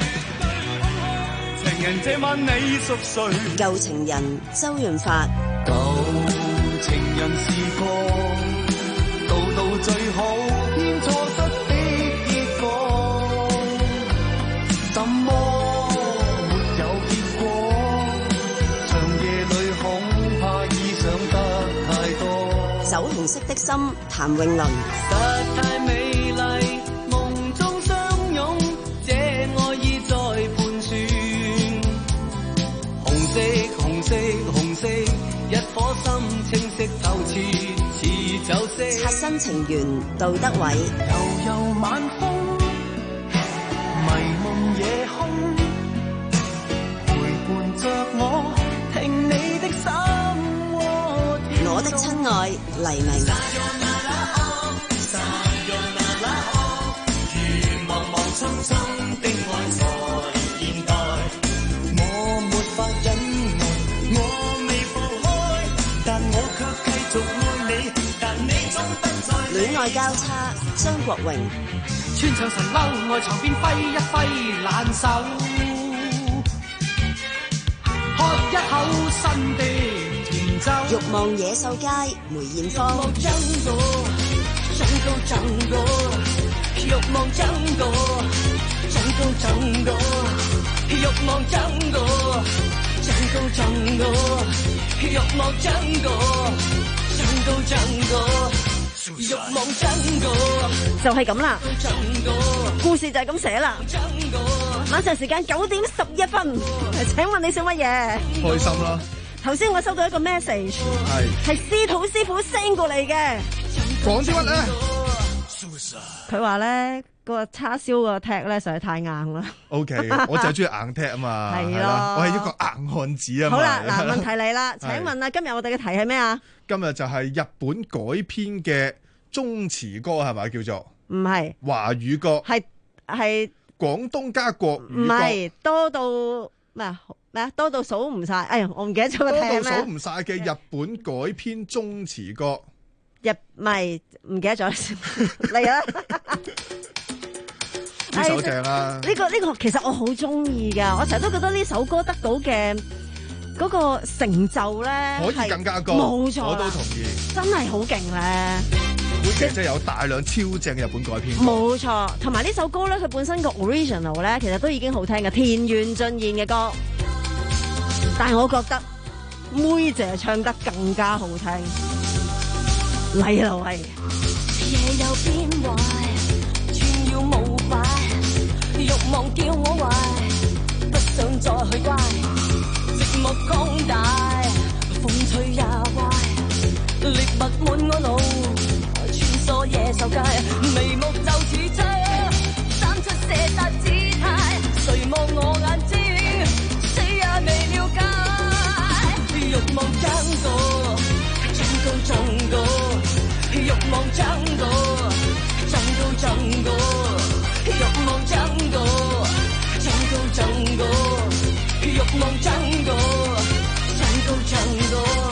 情人這晚你熟睡？ 舊情人周潤發。 舊情人時光，到到最好，偏錯失的結果。怎麼沒有結果？長夜裏恐怕已想得太多。 酒紅色的心，譚詠麟。 實太美麗，夢中相擁，這愛意在盤旋。紅色，紅色，紅色，一顆心清晰透徹，似酒色。 擦身情緣，杜德偉。 悠悠晚風，迷夢夜空，陪伴着我，聽你的心。 我的親愛黎明。 如茫茫深深的愛在現代，我沒法忍耐，我未放開，但我卻繼續愛你，但你總不在。 戀愛交叉，張國榮。 穿上神褸，外床邊揮一揮冷手，喝一口新的。 欲望野獸街，梅艷芳。 欲望爭過，爭過，爭過，欲望爭過，爭過，爭過，欲望爭過，爭過，爭過，欲望爭過， 就係咁啦，故事就係咁寫啦。晚上時間九點十一分，請問你想乜嘢？ 開心啦！ 頭先我收到一個 message， 係係司徒師傅 send 過嚟嘅。 講啲乜咧？ 佢話咧個叉燒個踢咧實在太硬啦。 O、okay, K， 我就係中意硬踢啊嘛，係咯，我係一個硬漢子啊嘛。 好啦，嗱，問題嚟啦，請問啊，今日我哋嘅題係咩啊？ 今日就係日本改編嘅中詞歌係咪叫做？唔係華語歌，係係廣東加國語歌，唔係多到咩啊？咩啊？多到數唔晒。哎呀，我唔記得咗個題咩？多到數唔晒嘅日本改編中詞歌，日唔係唔記得咗嚟啦。呢首正啦！呢個呢個其實我好中意噶，我成日都覺得呢首歌得到嘅嗰個成就咧，可以更加高。冇錯，我都同意，真係好勁咧！本劇真係有大量超正嘅日本改編。冇錯，同埋呢首歌咧，佢本身個 original 咧，其實都已經好聽嘅，田原俊彥嘅歌。但係我覺得妹姐唱得更加好聽。嚟啦喂！夜有變壞，全要無敗，慾望叫我壞，不想再去乖，寂寞擴大，風吹也壞，獵物滿我腦，穿梭野獸街，眉目就似槍，生出射殺姿態，誰望我眼睛，死也未了解，慾望張過，長高長高。慾望漲高，漲高漲高，慾望漲高，漲高漲高，慾望漲高，漲高漲高。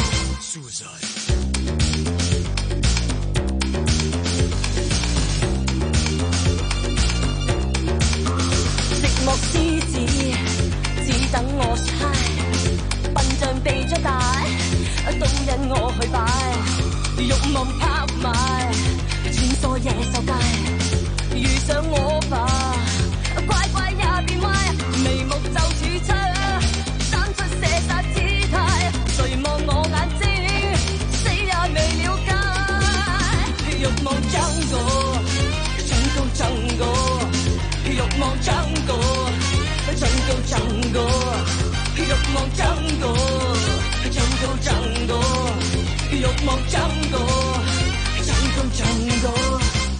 寂寞獅子，只等我猜，笨象被咗大，都因我去擺。慾望拍賣，穿梭野獸街，遇上我吧，乖乖也變壞，眉目就似槍，生出射殺姿態，誰望我眼睛，死也未了解，慾望漲過，漲高漲過，慾望漲過，漲高漲過，慾望漲過，漲高漲過。慾望漲過，漲高漲過。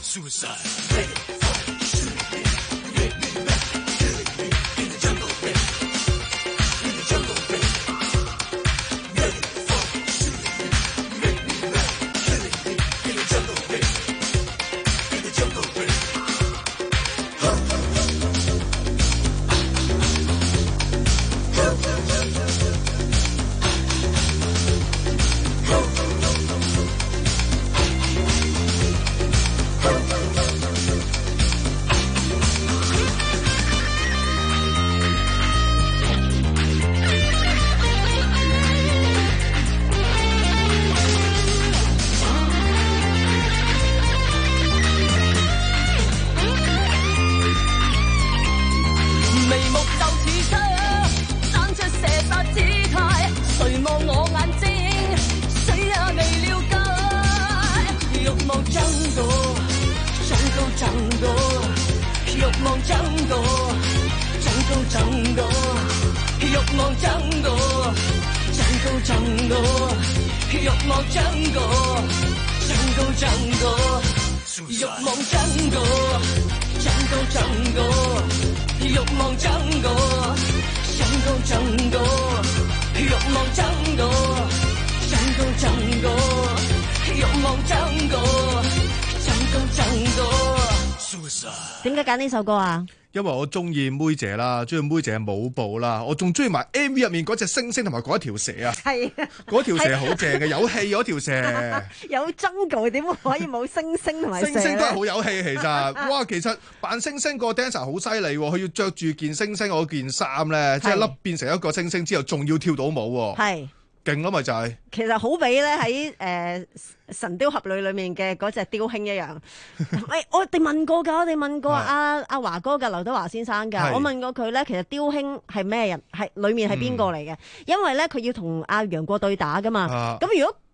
點解揀呢首歌啊？因為我中意妹姐啦，中意妹姐嘅舞步啦，我仲中意埋 M V 入面嗰隻猩猩同埋嗰一條蛇啊！係啊，嗰條蛇好正嘅，有氣嗰條蛇。有 jungle 點可以冇猩猩同埋蛇？猩猩都係好有氣，其實哇，其實扮猩猩個 dancer 好犀利，佢要着住件猩猩嗰件衫咧，即係笠變成一個猩猩之後，仲要跳到舞。係。勁咯，咪就係。其實好比咧喺誒神雕俠侶裏面嘅嗰隻雕兄一樣。喂，我哋問過㗎，我哋問過阿阿華哥㗎，劉德華先生㗎。我問過佢咧，其實雕兄係咩人？係裏面係邊個嚟嘅？因為咧佢要同阿楊過對打㗎嘛。咁如果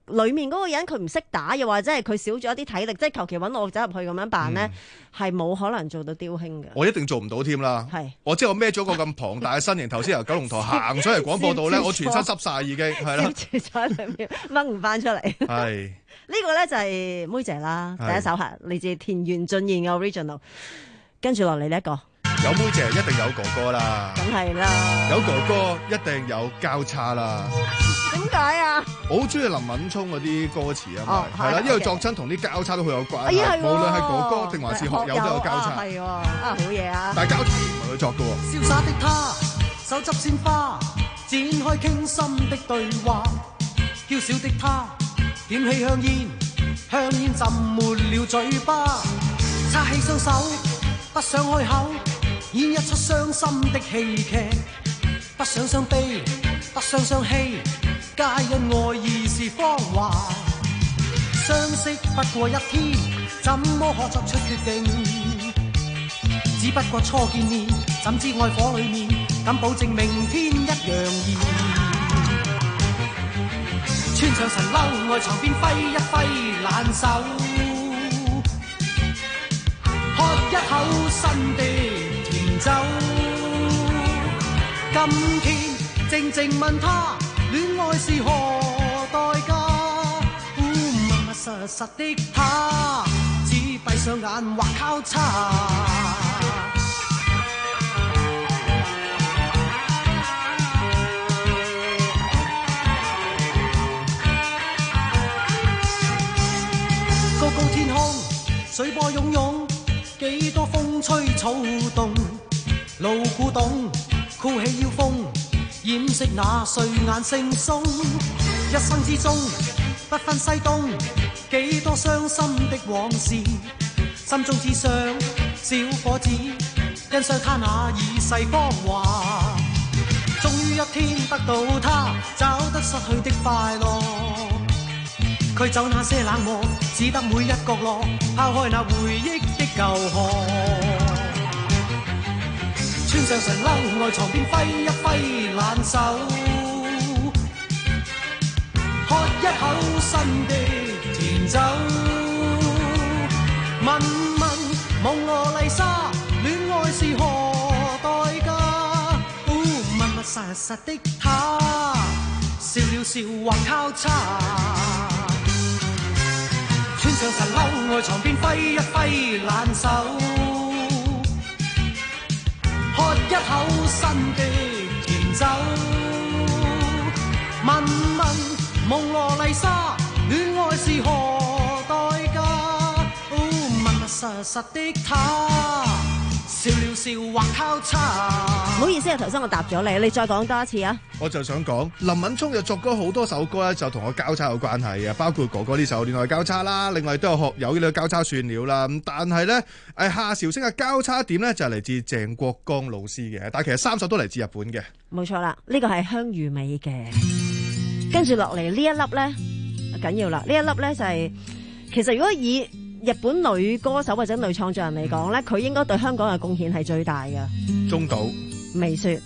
裡面嗰個人佢唔識打，又或者係佢少咗一啲體力，即係求其揾我走入去咁樣扮咧，係冇、嗯、可能做到雕兄嘅。 我一定做唔到添啦。 係， 我即係我孭咗個咁龐大嘅身形，頭先由九龍塘行上嚟廣播道咧，我全身濕晒已經係啦。住咗喺裏面掹唔翻出嚟。 係呢個咧就係妹姐啦，第一首係嚟自田園俊彥嘅 original， 跟住落嚟呢一個。 有妹姐一定有哥哥啦， 梗係啦。 有哥哥一定有交叉啦。 點解啊？ 我好中意林敏聰嗰啲歌詞啊嘛，係啦，因為作親同啲交叉都好有關係， 哎呀， 無論係哥哥定還是學友都有交叉。 係喎，啊好嘢啊！ 但係交叉唔係佢作嘅喎。 瀟灑的他，手執鮮花，展開傾心的對話。嬌小的他，點起香煙，香煙浸沒了嘴巴。叉起雙手，不想開口。演一出傷心的戲劇，不想傷悲，不想傷氣，皆因愛意是謊話。相識不過一天，怎麼可作出決定？只不過初見面，怎知愛火裡面，敢保證明天一樣熱。穿上神褸，愛床邊揮一揮爛手，喝一口新的走，今天靜靜問他，戀愛是何代價？密密實實的他，只閉上眼或交叉。高高天空，水波湧湧，幾多風吹草動。路古董，箍起腰封，掩飾那睡眼惺忪。一生之中，不分西東，幾多傷心的往事，心中只想小伙子欣賞他那已逝芳華。終於一天得到他，找得失去的快樂。驅走那些冷漠，只得每一角落拋開那回憶的舊殼。穿上神褸，愛床邊揮一揮爛手，喝一口新的甜酒。問問蒙羅麗莎，戀愛是何代價？密密實實的他，笑了笑或交叉。穿上神褸，愛床邊揮一揮爛手。喝一口新的甜酒，問問蒙羅麗莎，戀愛是何代價？密密實實的他，笑了笑或交叉。 唔好意思啊，頭先我答咗你，你再講多一次啊！ 我就想講，林敏聰又作過好多首歌咧，就同我交叉有關係嘅，包括哥哥呢首《戀愛交叉》啦，另外都有學友呢個交叉算了啦。咁但係咧，誒夏韶聲嘅交叉點咧就係嚟自鄭國江老師嘅，但係其實三首都嚟自日本嘅。 冇錯啦，呢個係香如美嘅。跟住落嚟呢一粒咧緊要啦，呢一粒咧就係、是、其實如果以日本女歌手或者女創作人嚟講咧，佢應該對香港嘅貢獻係最大嘅。 中島美雪。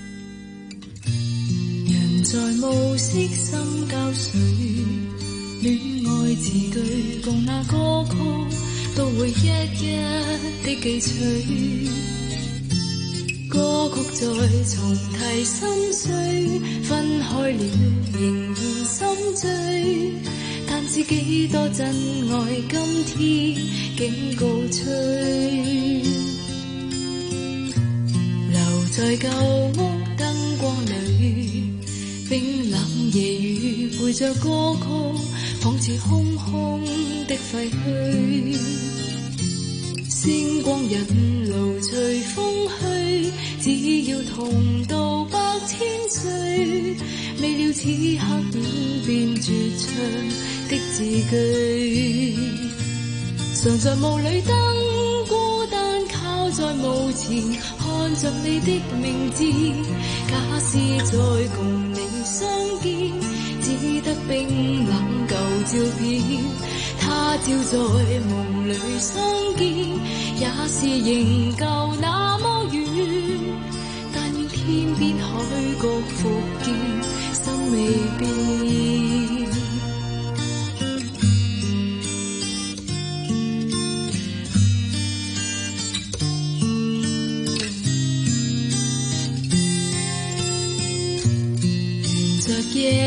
人在暮色深交水，戀愛字句共那歌曲都會一一的記取。歌曲在重提心碎，分開了仍然心醉。但知幾多真愛今天竟告吹。留在舊屋燈光裏，冰冷夜雨陪着歌曲，仿似空空的廢墟。星光引路隨風去，只要同渡百千歲。未料此刻演變絕唱的字句，常在霧裏燈孤單靠在墓前，看着你的名字。假使再共你相見，只得冰冷舊照片。他朝在夢裏相見，也是仍舊那麼遠。但願天邊海角復見，心未變。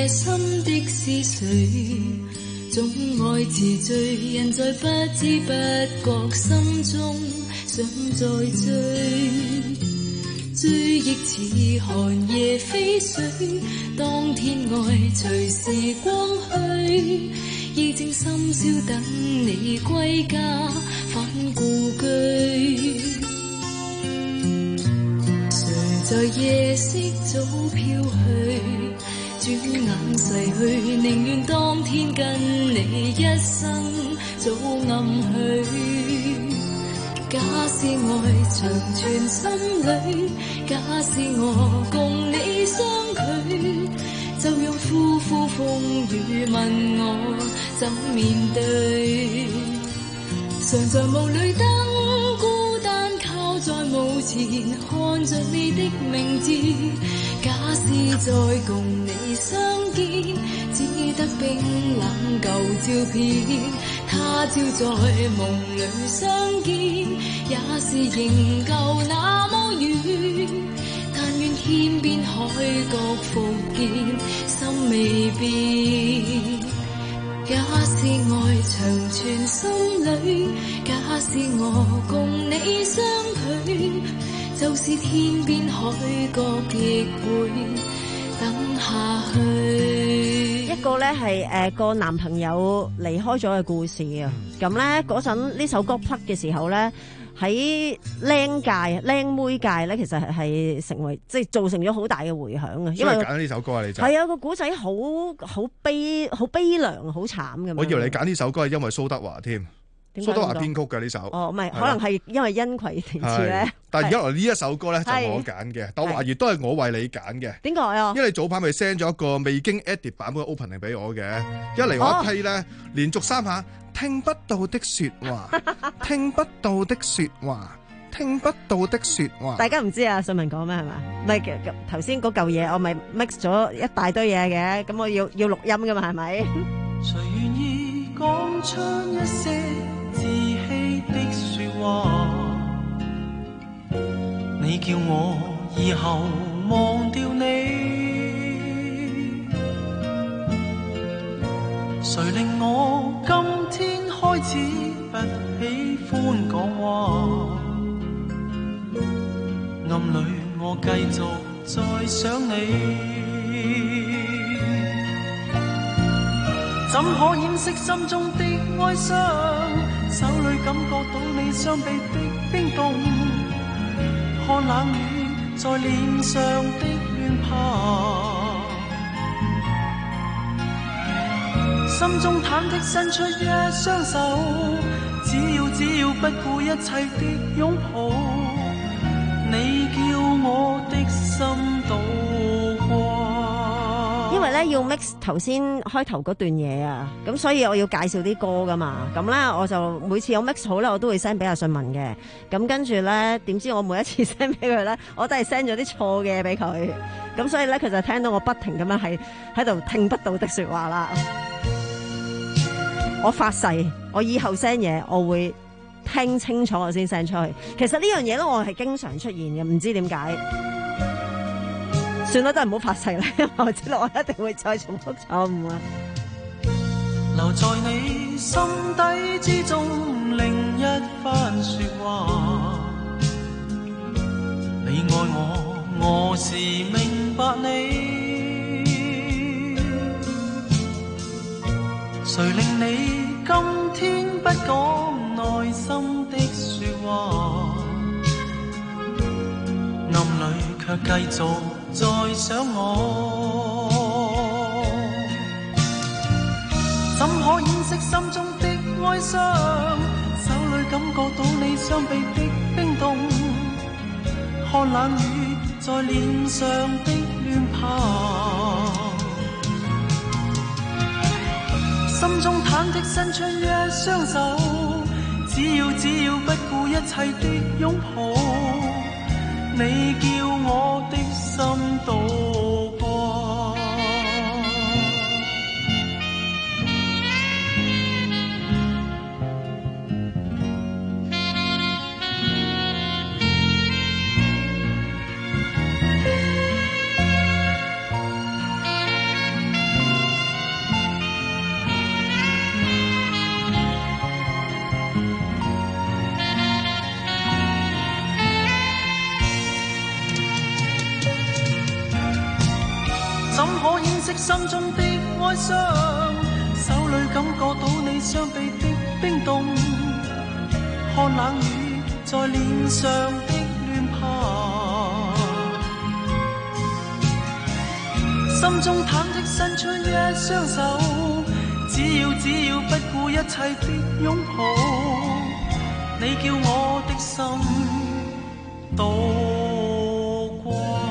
心的是誰？總愛持續，人在不知不覺心中想再追，追憶似寒夜飛水，當天愛隨時光去，已正深宵等你歸家返故居。誰在夜色早飄去，轉眼逝去，寧願當天跟你一生早暗去。假使愛長存心裏，假使我共你相距，就用呼呼風雨問我怎面對。常在霧裏等，孤單靠在墓前，看着你的名字。假使再共你相見，只得冰冷舊照片。他朝在夢裏相見，也是仍舊那麼遠。但願天邊海角復見，心未變。假使愛長存心裏，假使我共你相距，就是天邊海角亦會等下去。 一個咧係誒個男朋友離開咗嘅故事啊！咁咧嗰陣呢首歌 plug 嘅時候咧，喺靚界、靚妹界咧，其實係係成為即係造成咗好大嘅迴響啊！因為揀呢首歌啊，你就係啊個古仔好好悲、好悲涼、好慘咁樣。 我以為你揀呢首歌係因為蘇德華添。蘇德華編曲嘅呢首， 哦，唔係，可能係因為因葵填詞咧。 但係而家來呢一首歌咧就我揀嘅，但我懷疑都係我為你揀嘅。 點解啊？ 因為你早排咪 send 咗一個未經 edit 版本嘅 opening 俾我嘅，一嚟我一批咧，連續三下聽不到的説話，聽不到的説話，聽不到的説話。 大家唔知啊，信文講咩係嘛？唔係頭先嗰嚿嘢，我咪 mix 咗一大堆嘢嘅，咁我要要錄音噶嘛，係咪？ 誰願意講出一些自欺的說話，你叫我以後忘掉你，誰令我今天開始不喜歡講話，暗裏我繼續再想你，怎可掩飾心中的哀傷，手裏感覺到你雙臂的冰凍，看冷雨在臉上的亂爬，心中忐忑伸出一雙手，只要只要不顧一切的擁抱，你叫我的心渡過。 因為咧要 mix 頭先開頭嗰段嘢啊，咁所以我要介紹啲歌噶嘛，咁咧我就每次有 mix 好咧，我都會 send 俾阿信文嘅，咁跟住咧點知我每一次 send 俾佢咧，我都係 send 咗啲錯嘅俾佢，咁所以咧佢就聽到我不停咁樣係喺度聽不到的說話啦。我發誓，我以後 send 嘢我會聽清楚我先 send 出去。其實呢樣嘢咧我係經常出現嘅，唔知點解。算啦，都係唔好發誓啦，因為我知道我一定會再重複錯誤啊！ 留在你心底之中另一番說話，你愛我，我是明白你，誰令你今天不講內心的說話，暗裏卻繼續再想我，怎可掩飾心中的哀傷，手裏感覺到你雙臂的冰凍，看冷雨在臉上的亂爬，心中忐忑伸出一雙手，只要只要不顧一切的擁抱，你叫我的心渡過。 心中的哀傷，手裏感覺到你雙臂的冰凍，看冷雨在臉上的亂爬，心中忐忑伸出一雙手，只要只要不顧一切的擁抱，你叫我的心倒掛。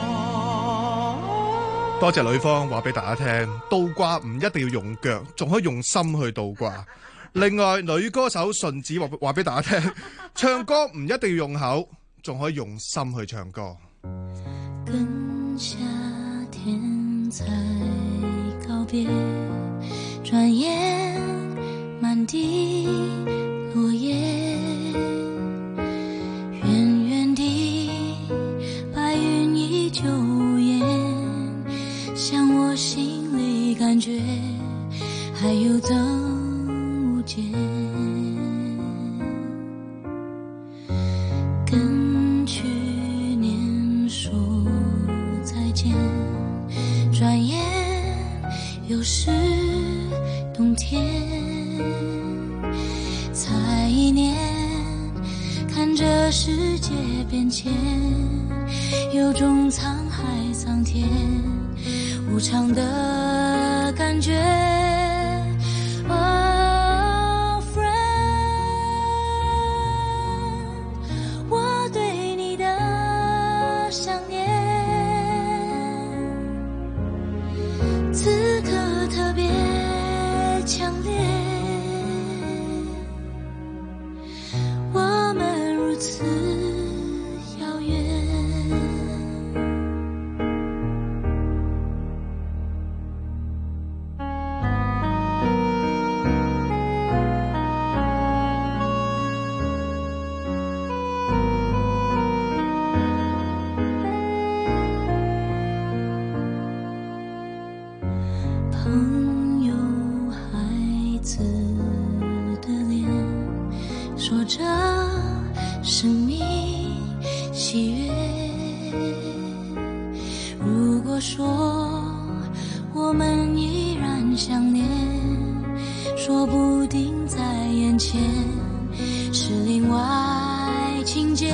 多謝女方話俾大家聽，倒掛唔一定要用腳，仲可以用心去倒掛。另外，女歌手順子話話俾大家聽，唱歌唔一定要用口，仲可以用心去唱歌。 跟夏天才告別，轉眼滿地落葉，遠遠地白雲依舊煙，像我心裡感覺還有增無減，跟去年說再見，轉眼又是冬天，才一年看着世界變遷，有種滄海桑田無常的感覺。Oh friend， 我對你的想念此刻特別強烈，我們如此遙遠。朋友孩子的臉，說着生命喜悅。如果說我們依然相戀，說不定在眼前是另外情節。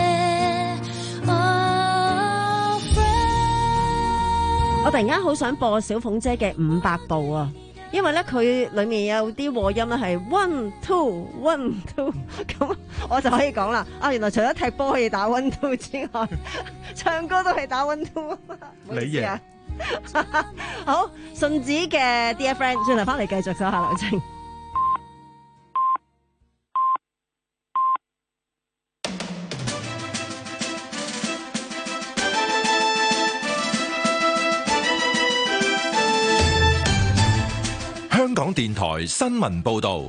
我突然間好想播小鳳姐嘅五百步啊，因為咧佢裏面有啲和音咧係 one two one two， 咁我就可以講啦。啊，原來除咗踢波可以打 one two 之外，唱歌都係打 one two。 你贏。 好，順子嘅 Dear Friend， 轉頭翻嚟繼續手下留情。 香港電台新聞報道，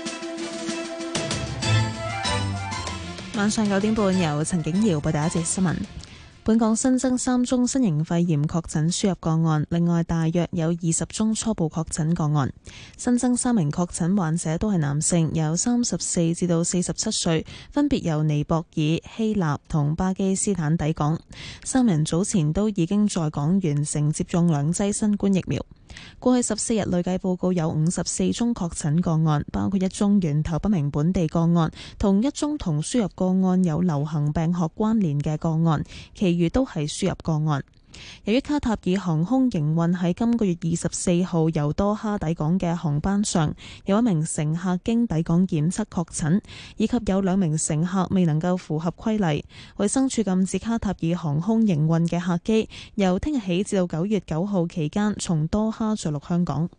晚上九點半由陳景瑤報第一節新聞。本港新增三宗新型肺炎確診輸入個案，另外大約有二十宗初步確診個案。新增三名確診患者都係男性，由三十四至到四十七歲，分別由尼泊爾、希臘同巴基斯坦抵港。三人早前都已經在港完成接種兩劑新冠疫苗。過去十四日累計報告有五十四宗確診個案，包括一宗源頭不明本地個案，同一宗同輸入個案有流行病學關聯嘅個案，其餘都係輸入個案。由於卡塔爾航空營運喺今個月二十四號由多哈抵港嘅航班上，有一名乘客經抵港檢測確診，以及有兩名乘客未能夠符合規例，衛生署禁止卡塔爾航空營運嘅客機由聽日起至到九月九號期間從多哈着陸香港。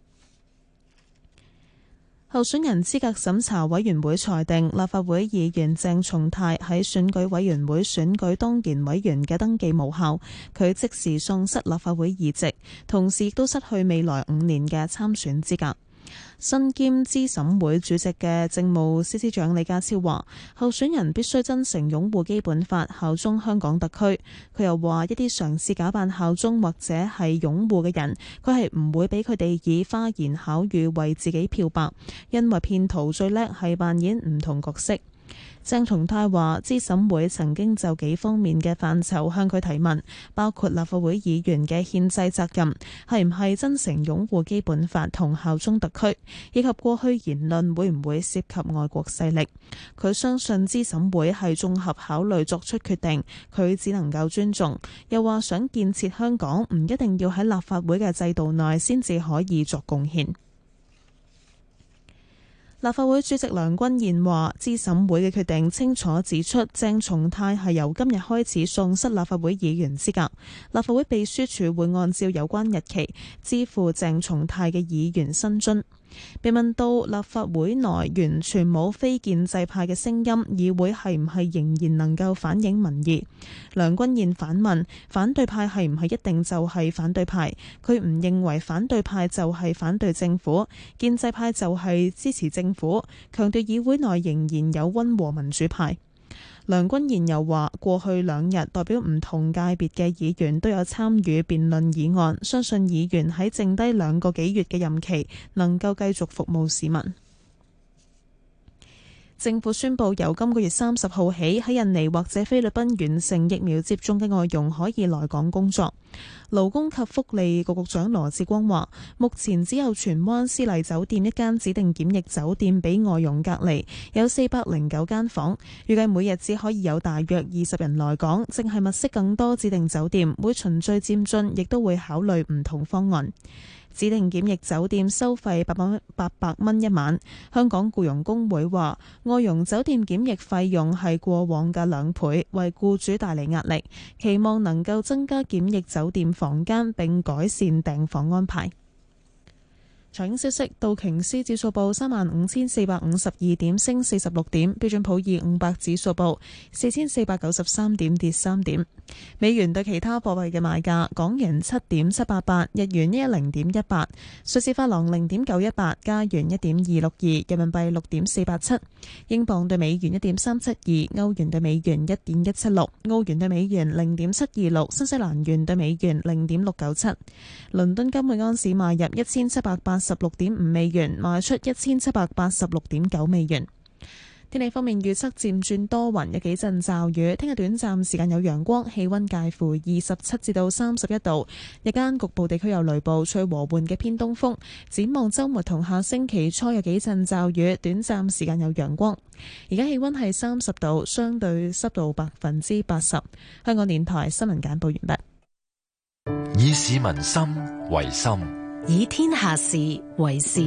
候選人資格審查委員會裁定，立法會議員鄭松泰喺選舉委員會選舉當然委員嘅登記無效，佢即時喪失立法會議席，同時亦都失去未來五年嘅參選資格。身兼資審會主席嘅政務司司長李家超話，候選人必須真誠擁護基本法，效忠香港特區。佢又話，一啲嘗試假扮效忠或者係擁護嘅人，佢係唔會俾佢哋以花言巧語為自己漂白，因為騙徒最叻係扮演唔同角色。 鄭松泰話，資審會曾經就幾方面嘅範疇向佢提問，包括立法會議員嘅憲制責任係唔係真誠擁護基本法同效忠特區，以及過去言論會唔會涉及外國勢力。佢相信資審會係綜合考慮作出決定，佢只能夠尊重。又話想建設香港唔一定要喺立法會嘅制度內先至可以作貢獻。立法會主席梁君彥話，資審會嘅決定清楚指出，鄭松泰係由今日開始喪失立法會議員資格，立法會秘書處會按照有關日期支付鄭松泰嘅議員薪津。被問到立法會內完全冇非建制派嘅聲音，議會係唔係仍然能夠反映民意？梁君彥反問：反對派係唔係一定就係反對派？佢唔認為反對派就係反對政府，建制派就係支持政府，強調議會內仍然有溫和民主派。梁君彥又話：過去兩日代表唔同界別嘅議員都有參與辯論議案，相信議員喺剩低兩個幾月嘅任期能夠繼續服務市民。政府宣布由今個月三十號起，喺印尼或者菲律賓完成疫苗接種嘅外傭可以來港工作。勞工及福利局局長羅致光話，目前只有荃灣絲麗酒店一間指定檢疫酒店俾外傭隔離，有四百零九間房，預計每日只可以有大約二十人來港，正係物色更多指定酒店，會循序漸進，亦都會考慮唔同方案。指定檢疫酒店收費八百八百蚊一晚。香港僱傭工會話，外傭酒店檢疫費用係過往嘅兩倍，為僱主帶嚟壓力，期望能夠增加檢疫酒店房間並改善訂房安排。財經消息，道瓊斯指數報三萬五千四百五十二點，升四十六點；標準普爾五百指數報四千四百九十三點，跌三點。美元對其他貨幣嘅賣價：港元七點七八八，日元一一零點一八，瑞士法郎零點九一八，加元一點二六二，人民幣六點四八七，英鎊對美元一點三七二，歐元對美元一點一七六，澳元對美元零點七二六，新西蘭元對美元零點六九七。倫敦金每安士賣入一千七百八十六點五美元，賣出一千七百八十六點九美元。天氣方面預測漸轉多雲，有幾陣驟雨。聽日短暫時間有陽光，氣溫介乎二十七至到三十一度。日間局部地區有雷暴，吹和緩嘅偏東風。展望週末同下星期初有幾陣驟雨，短暫時間有陽光。而家氣溫係三十度，相對濕度百分之八十。香港電台新聞簡報完畢。 以市民心為心， 以天下事為事。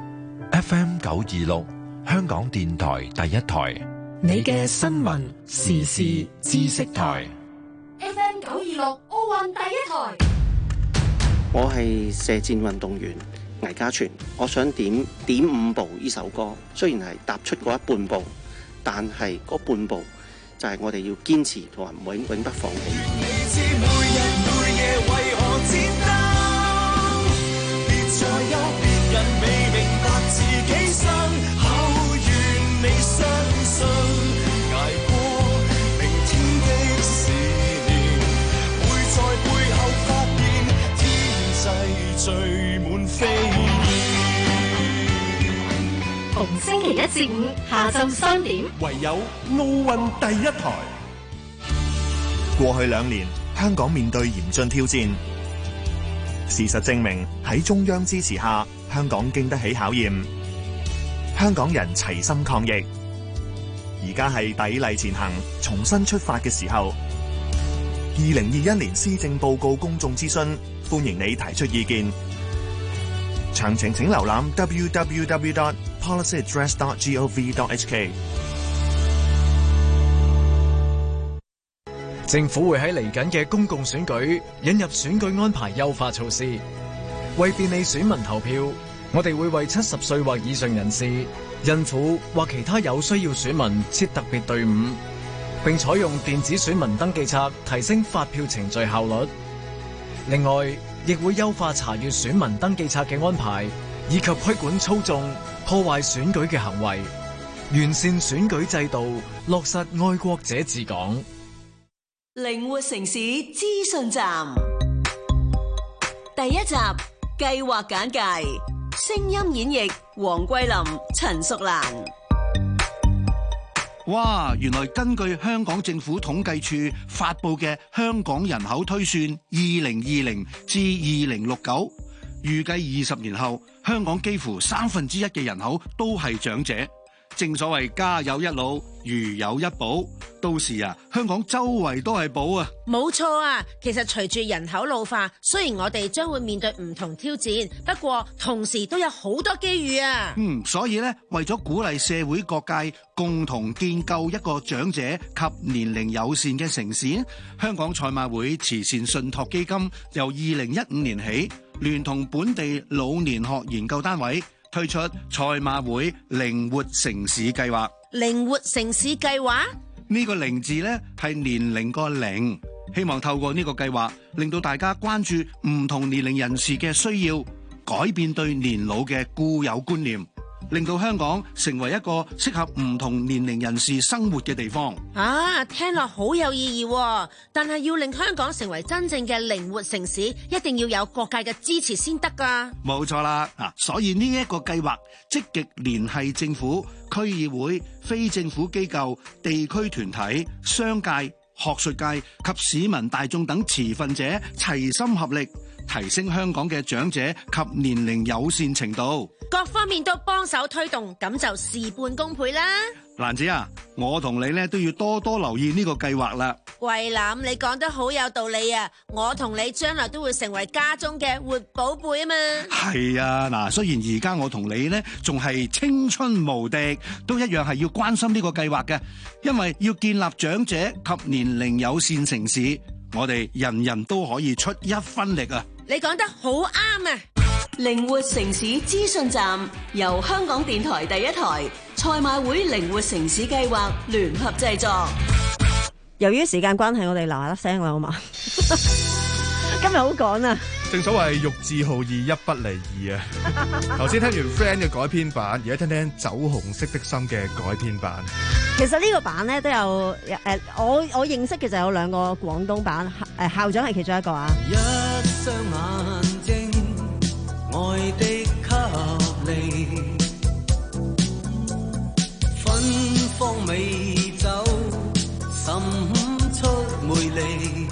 F M 九二六，香港電台第一台， 你嘅新聞時事知識台。 F M 九二六奧運第一台。 我係射箭運動員魏家全，我想點點五步呢首歌。雖然係踏出嗰一半步，但係嗰半步就係我哋要堅持同埋永永不放棄。你知每日每夜為何戰鬥，別再有別人未明白自己心口，願你相信捱過明天的思念，會在背後發現天際聚滿飛燕。 逢星期一至五下晝三點， 唯有奧運第一台。過去兩年，香港面對嚴峻挑戰。事實證明，喺中央支持下，香港經得起考驗。香港人齊心抗疫，而家係砥礪前行、重新出發嘅時候。二零二一年施政報告公眾諮詢，歡迎你提出意見。詳情請瀏覽 w w w dot policy address dot gov dot h k。 政府會喺嚟緊嘅公共選舉引入選舉安排優化措施，為便利選民投票，我哋會為七十歲或以上人士、孕婦或其他有需要選民設特別隊伍，並採用電子選民登記冊，提升發票程序效率。另外，亦會優化查閱選民登記冊嘅安排，以及規管操縱、破壞選舉嘅行為，完善選舉制度，落實愛國者治港。 靈活城市資訊站第一集計劃簡介，聲音演繹黃桂林、陳淑蘭。 哇！原來根據香港政府統計處發布嘅香港人口推算二零二零至二零六九，預計二十年後香港幾乎三分之一嘅人口都係長者。正所謂家有一老，如有一寶，到時啊，香港周圍都係寶啊！ 冇錯啊！其實隨住人口老化，雖然我哋將會面對唔同挑戰，不過同時都有好多機遇啊！ 嗯，所以咧，為咗鼓勵社會各界共同建構一個長者及年齡友善嘅城市，香港賽馬會慈善信託基金由二零一五年起，聯同本地老年學研究單位，推出賽馬會靈活城市計劃。 靈活城市計劃呢個靈字呢係年齡個齡，希望透過呢個計劃，令到大家關注唔同年齡人士嘅需要，改變對年老嘅固有觀念，令到香港成為一個適合唔同年齡人士生活嘅地方。 啊，聽落好有意義喎，但係要令香港成為真正嘅靈活城市，一定要有各界嘅支持先得㗎。 冇錯啦，啊，所以呢一個計劃積極聯繫政府、區議會、非政府機構、地區團體、商界、學術界及市民大眾等持份者齊心合力，提升香港嘅長者及年齡友善程度， 各方面都幫手推動，咁就事半功倍啦。 蘭子啊，我同你咧都要多多留意呢個計劃啦。 桂林，你講得好有道理啊！我同你將來都會成為家中嘅活寶貝啊嘛。 係啊，嗱，雖然而家我同你呢仲係青春無敵，都一樣係要關心呢個計劃嘅，因為要建立長者及年齡友善城市，我哋人人都可以出一分力啊！ 你講得好啱啊！ 靈活城市資訊站由香港電台第一台、賽馬會靈活城市計劃聯合製作。 由於時間關係，我哋嗱嗱聲啦，好嘛？今日好趕啊！ 正所謂欲智好義，一不離二啊！頭先聽完 Friend 嘅改編版，而家聽聽酒紅色的心嘅改編版。 其實呢個版咧都有誒、呃，我我認識嘅就有兩個廣東版，誒、呃、校長係其中一個啊。 一雙眼睛，愛的給你，芬芳美酒，滲出魅力。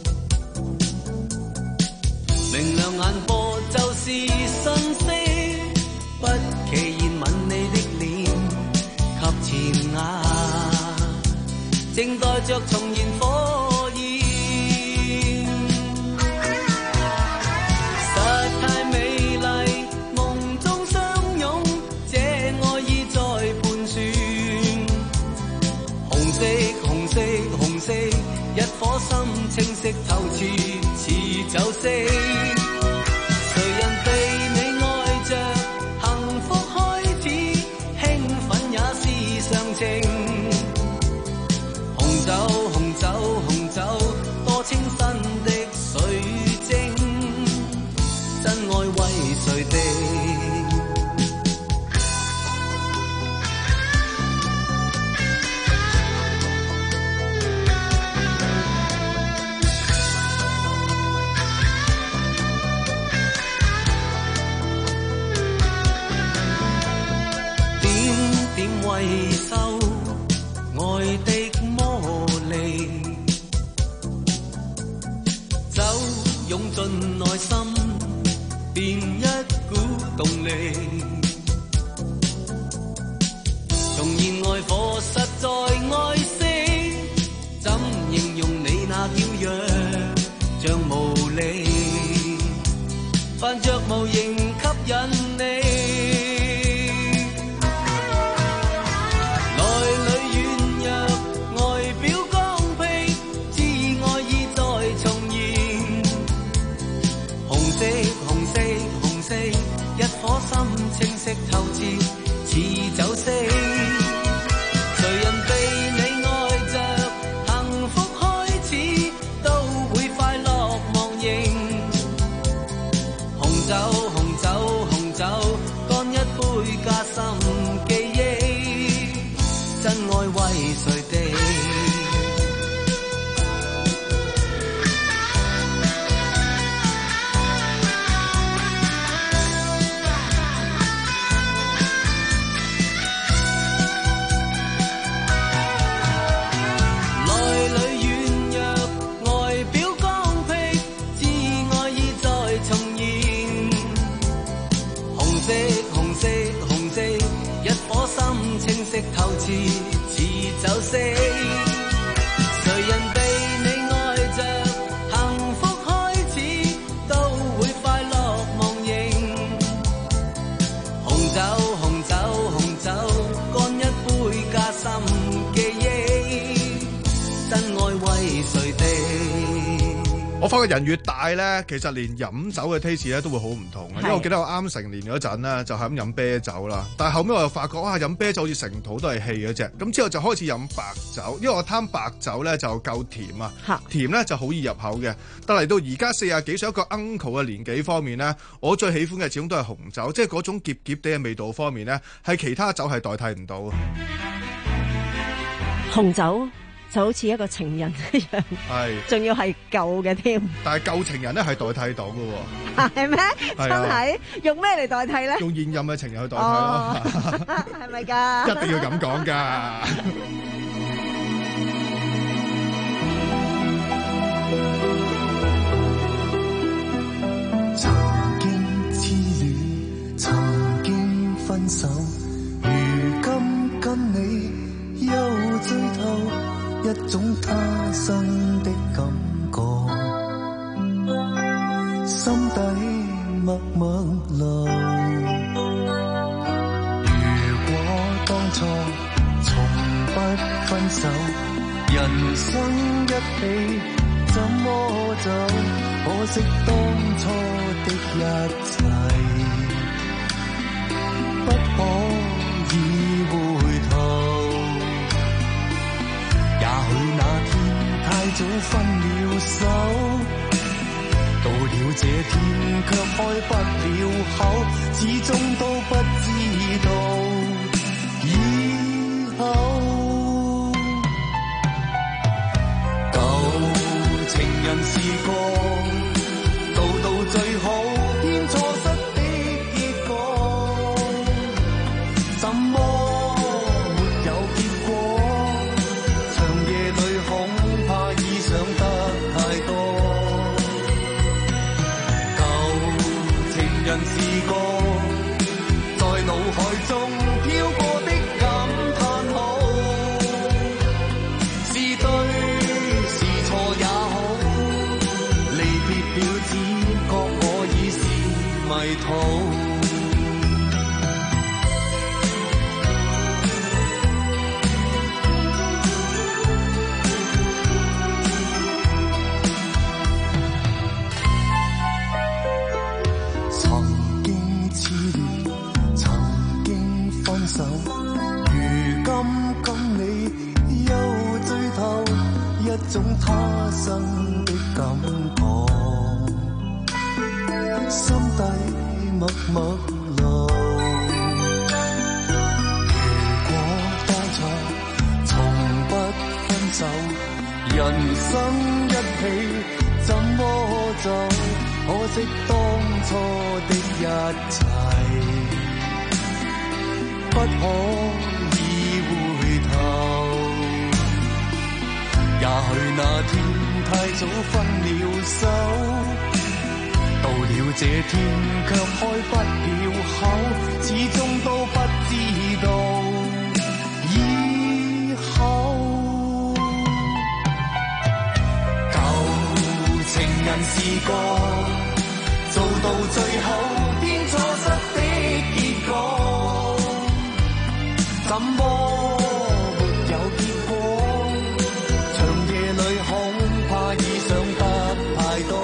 明亮眼波就是信息，不期然吻你的臉及前額，正待着重燃火焰，實太美麗，夢中相擁，這愛意在盤旋，紅色紅色紅色，一顆心清晰透徹似酒色。紅酒紅酒紅酒，多清新的水晶，真愛為誰的？點點為收愛的湧進內心，變一股動力。重燃愛火，實在愛惜。怎形容你那嬌弱，像無力，泛着無形吸引你。清晰透徹似酒色，誰人被你愛着，幸福開始都會快樂忘形。紅酒清晰透徹似酒色，誰人被你愛着，幸福開始都會快樂忘形。紅酒紅酒紅酒，乾一杯加深記憶，真愛為誰地？ 我發覺人越大咧，其實連飲酒嘅 taste 咧都會好唔同。因為我記得我啱成年嗰陣咧，就係咁飲啤酒啦。但係後尾我又發覺，哇，飲啤酒好似成肚都係氣嗰隻。咁之後就開始飲白酒，因為我貪白酒咧就夠甜啊，甜咧就好易入口嘅。但嚟到而家四十幾歲一個 uncle 嘅年紀方面咧，我最喜歡嘅始終都係紅酒，即係嗰種澀澀地嘅味道方面咧，係其他酒係代替唔到。 紅酒就好似一個情人一樣，係，仲要係舊嘅添。 但係舊情人咧係代替到嘅喎， 係咩？真係用咩嚟代替咧？ 用現任嘅情人去代替咯， 係咪㗎？ 一定要咁講㗎。 曾經痴戀，曾經分手，如今跟你又醉透。一種他生的感覺，心底默默流。如果當初從不分手，人生一起怎麼走？可惜當初的一切，不可以回頭。也許那天太早分了手，到了這天卻開不了口，始終都不知道以後。舊情人是個到到最好偏錯失的結果，怎麼人是個在腦海中飄過的感嘆號，是對是錯也好，離別了只覺我已是迷途。如今跟你又醉透，一種他生的感覺，心底默默流。如果當初從不分手，人生一起怎麼走？可惜當初的一切，不可以回頭。也許那天太早分了手，到了這天卻開不了口，始終都不知道以後。舊情人是個做到最後偏錯失的結果，怎麼沒有結果？長夜裏恐怕已想得太多。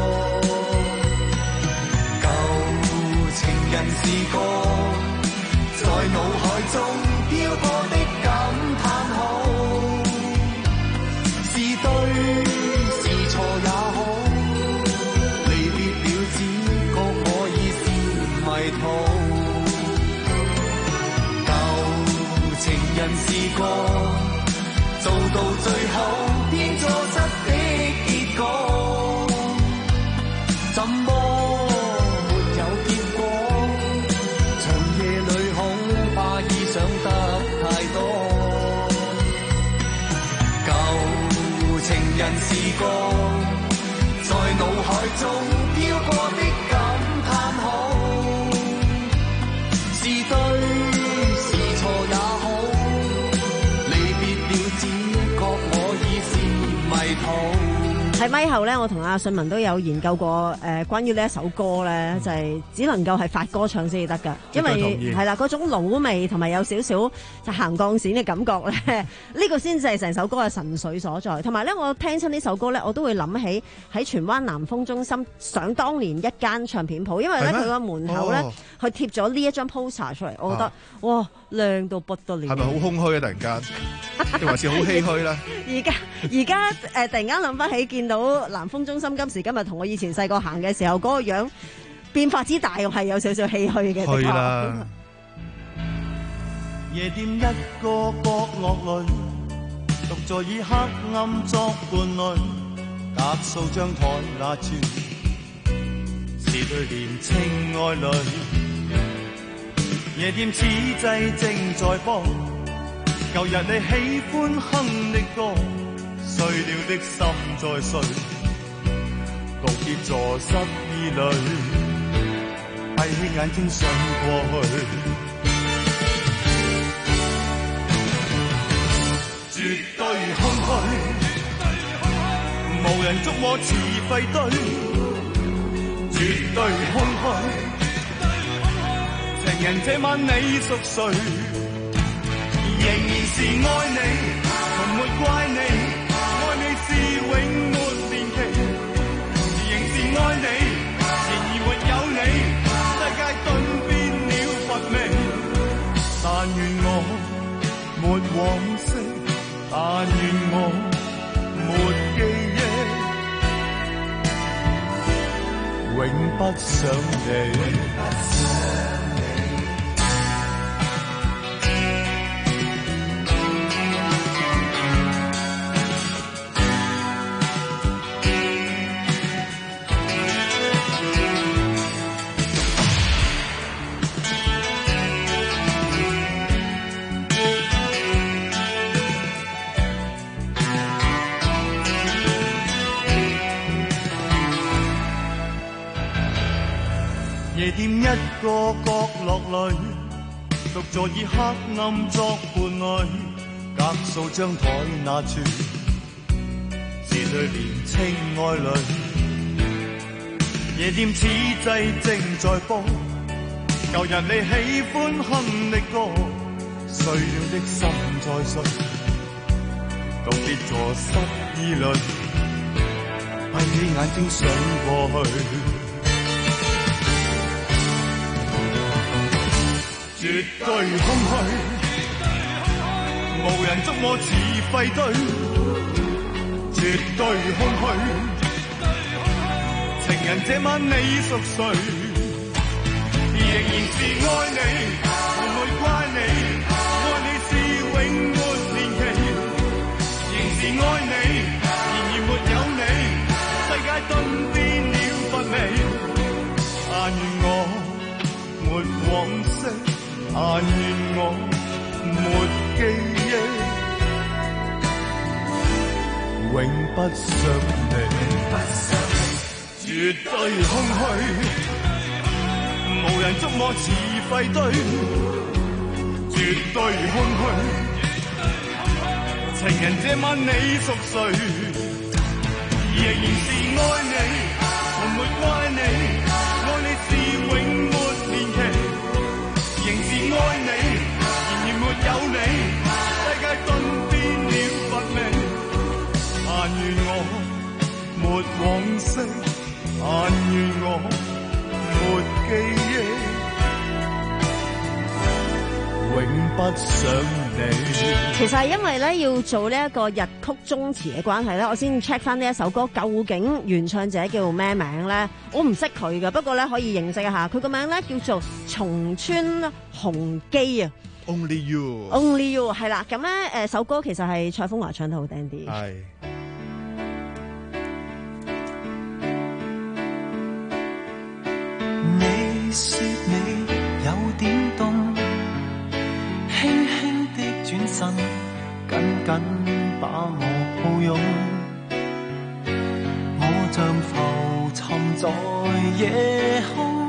舊情人是個在腦海中飄過的感嘆號，是對是錯也好，離別了只覺我已是迷途。情人是個做到最後偏錯失的結果，怎麼沒有結果？長夜裏恐怕已想得太多。舊情人是個在腦海中飄過的感嘆號，是對是錯也好， 喺咪後咧，我同阿信文都有研究過誒、呃，關於呢一首歌咧，就係、是、只能夠係發歌唱先至得㗎，因為係啦嗰種老味同埋有少少就行鋼線嘅感覺咧，呢、這個先至係成首歌嘅神髓所在。同埋咧，我聽親呢首歌咧，我都會諗起喺荃灣南豐中心想當年一間唱片鋪，因為咧佢個門口咧，佢、哦、貼咗呢一張 poster 出嚟，我覺得、啊、哇靚到不得了。係咪好空虛啊？突然間，定還是好唏噓咧？而家而家誒，突然間諗翻起見到南豐中心今時今日同我以前細個行嘅時候嗰、那個樣變化之大，係有少少唏噓嘅。係啦。 夜店一個角落裏，獨坐以黑暗作伴侶，隔數張台那處是對年青愛侶。夜店此際正在播，舊日你喜歡哼的歌，碎了的心在碎，告別坐失意裏，閉起眼睛想過去，絕對空虛，無人觸摸似廢堆，絕對空虛。情人這晚你熟睡，仍然是愛你，從沒怪你，愛你是永沒年期，仍是愛你，然而沒有你，世界頓變了乏味。但願我沒往昔，但願我沒記憶，永不想你。夜店一個角落裏，獨坐以黑暗作伴侶，隔數張台那處是對年青愛侶。夜店此際正在播，舊日你喜歡哼的歌，碎了的心在碎，告別坐失意裏，閉起眼睛想過去。絕對空虛，無人觸摸似廢堆，絕對空虛，情人這晚你熟睡，仍然是愛你，從沒怪你，愛你是永沒年期，仍是愛你，然而沒有你，世界頓變了乏味。但願我沒往昔，但願我沒記憶，永不想你，絕對空虛，無人觸摸似廢堆，絕對空虛，情人這晚你熟睡，仍然是愛你，從沒怪你，愛你是永沒年期，仍是愛你，然而沒有你，世界頓變了乏味。但願我沒往昔，但願我沒記憶，永不想你。 其實係因為咧要做呢一個日曲中詞嘅關係咧，我先 check 翻呢一首歌究竟原唱者叫咩名咧？我唔識佢噶，不過咧可以認識一下，佢個名咧叫做松村雄基啊。 Only You，Only You 係啦，咁咧誒首歌其實係蔡楓華唱得好聽啲。係。 你說你有點凍，輕輕的轉身，緊緊把我抱擁，我像浮沉在夜空，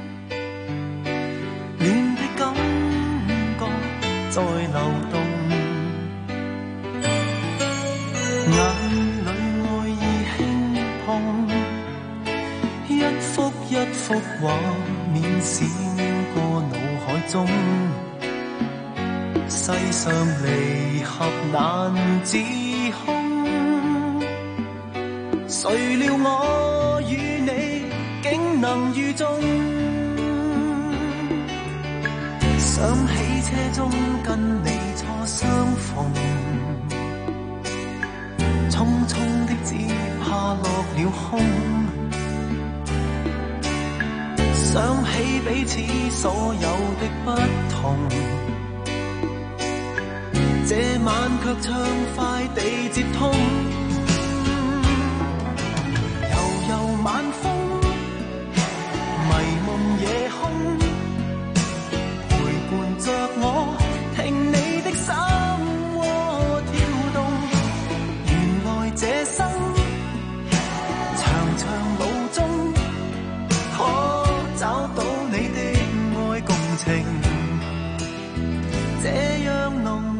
暖的感覺在流動，眼裏愛意輕一幅一幅畫面閃過腦海中，世上離合難自控，誰料我與你竟能遇中，想起車中跟你初相逢，匆匆的接下落了空，想起彼此所有的不同，這晚卻暢快地接通，悠悠晚風，迷夢夜空，陪伴着我，聽你的心窩跳動，原來這生長長路中，可找到你的愛共情，這樣濃。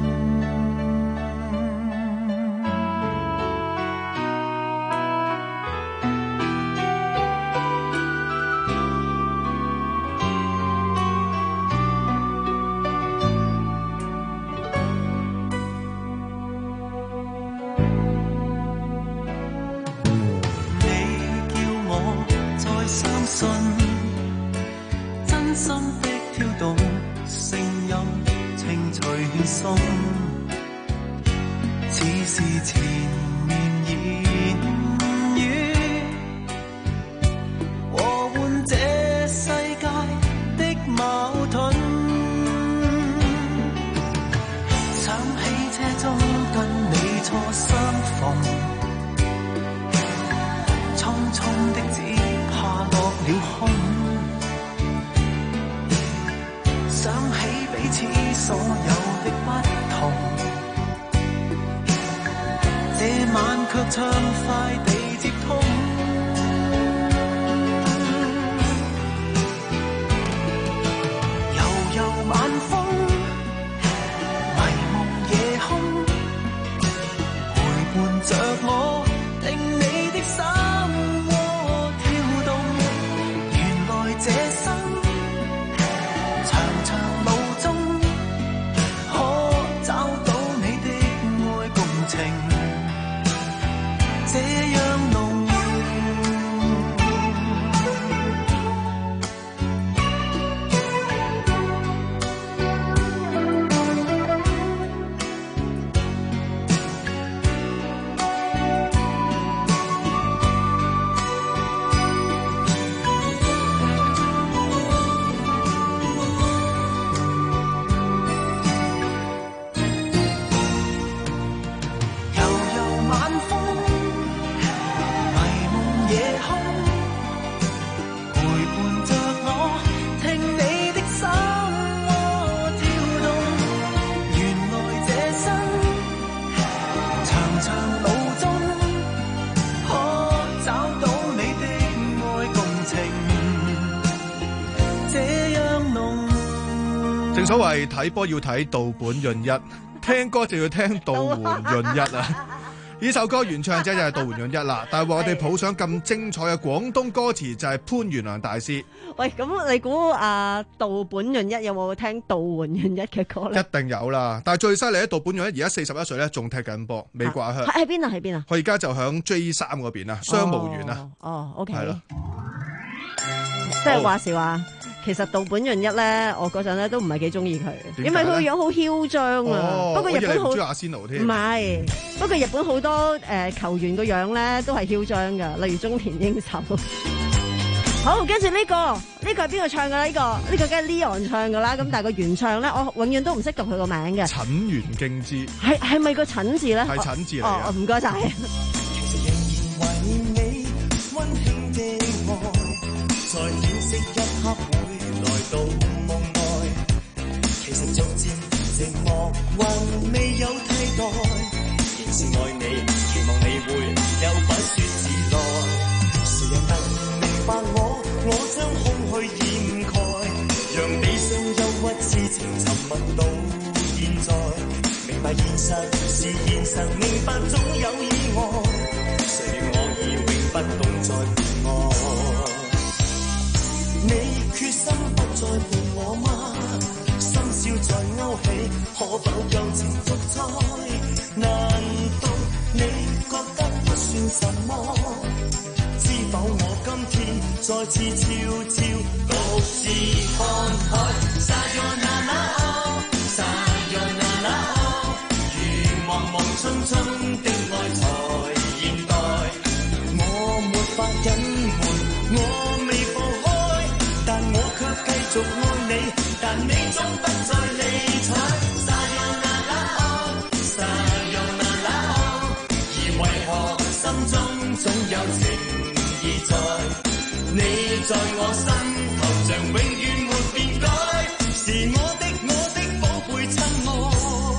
真心的跳動，聲音清脆輕鬆，似是纏綿言語，和緩這世界的矛盾。想起車中跟你初相逢，匆匆的接下落了空，想起彼此所有的不同，這晚卻暢快地接通，悠悠晚風，迷夢夜空，陪伴着我，聽你的心窩跳動，原來這生長長路中，可找到你的愛共情，這樣濃。 正所謂睇波要睇道本潤一，聽歌就要聽道援潤一啊！呢首歌原唱者就係道援潤一啦，但係話我哋譜上咁精彩嘅廣東歌詞就係潘源良大師。 喂，咁你估啊道本潤一有冇聽道援潤一嘅歌咧？ 一定有啦，但係最犀利咧，道本潤一而家四十一歲咧，仲踢緊波，未掛靴。 喺邊啊？喺邊啊？ 佢而家就響 J 三嗰邊啊，商務園啊。 哦 ，OK。 係咯。 即係話時話。其實道本潤一咧，我嗰陣咧都唔係幾中意佢，因為佢個樣好囂張啊。 哦、 不過日本好， 我以為你唔中意阿仙奴添。 唔係，不過日本好多誒、呃、球員個樣咧都係囂張噶，例如中田英壽。好，跟住呢個呢、呢個係邊個唱噶啦？呢、呢個呢、呢個梗係 Leon 唱噶啦。咁但係個原唱咧，我永遠都唔識讀佢個名嘅。 陳元敬之係係咪個陳字咧？ 係陳字嚟嘅。 哦，唔該晒。 在惋惜一刻會來到夢內，其實逐漸寂寞還未有替代，仍是愛你，期望你會有不說自來。誰人能明白我？我將空虛掩蓋，讓悲傷憂鬱之情沉默到現在。明白現實是現實，明白總有意外，誰料我已永不懂再陪愛。 起，可否舊情復再？難道你覺得不算什麼？知否我今天再次悄悄獨自看海。Sayonara oh Sayonara oh，如茫茫匆匆的愛才現代，我沒法隱瞞，我未放開，但我卻繼續愛你，但你總不再理睬。Sayonara oh Sayonara oh，而為何心中總有情意在？你在我心頭像永遠沒變改，是我的我的寶貝親愛。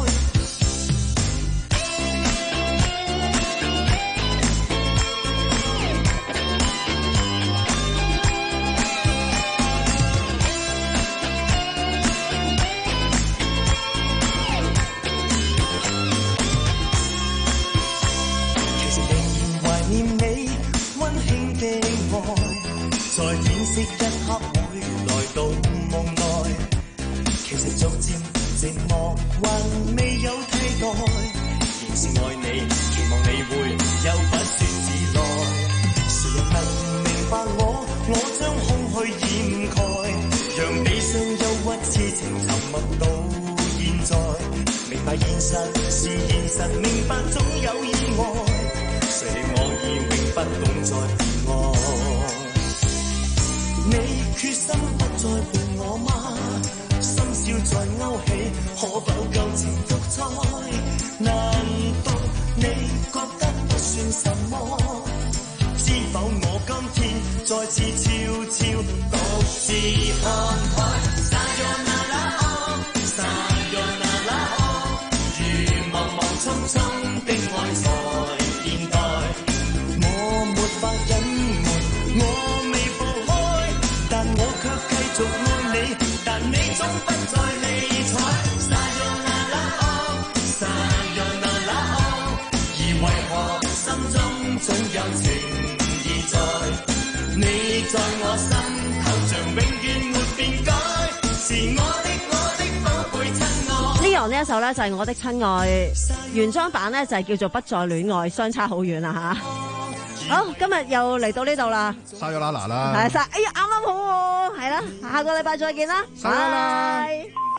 其實仍然懷念你溫馨的愛，在天色一刻會來到夢內，其實逐漸寂寞還未有替代，仍是愛你，期望你會有不說自來。誰人能明白我？我將空虛掩蓋，讓悲傷憂鬱痴情沉默到現在。明白現實是現實，明白總有意外，誰料我已永不懂再被愛。你決心不再伴我嗎？深宵再勾起，可否舊情復再？難道你覺得不算什麼？知否我今天再次悄悄獨自看海。Sayonara oh Sayonara oh，如茫茫匆匆的愛才現代，我沒法隱瞞，我未放開，但我卻繼續愛你，但你總不再理睬。Sayonara oh Sayonara oh，而為何心中總有情意在？你在我心頭像永遠沒變改，是我的我的寶貝親愛。 Leon 呢一首咧就係我的親愛，原裝版咧就係叫做不再戀愛，相差好遠啦吓。好，今日又嚟到呢度啦， 沙咗啦嗱啦， 係晒，哎呀啱啱好喎，係啦，下個禮拜再見啦，拜拜。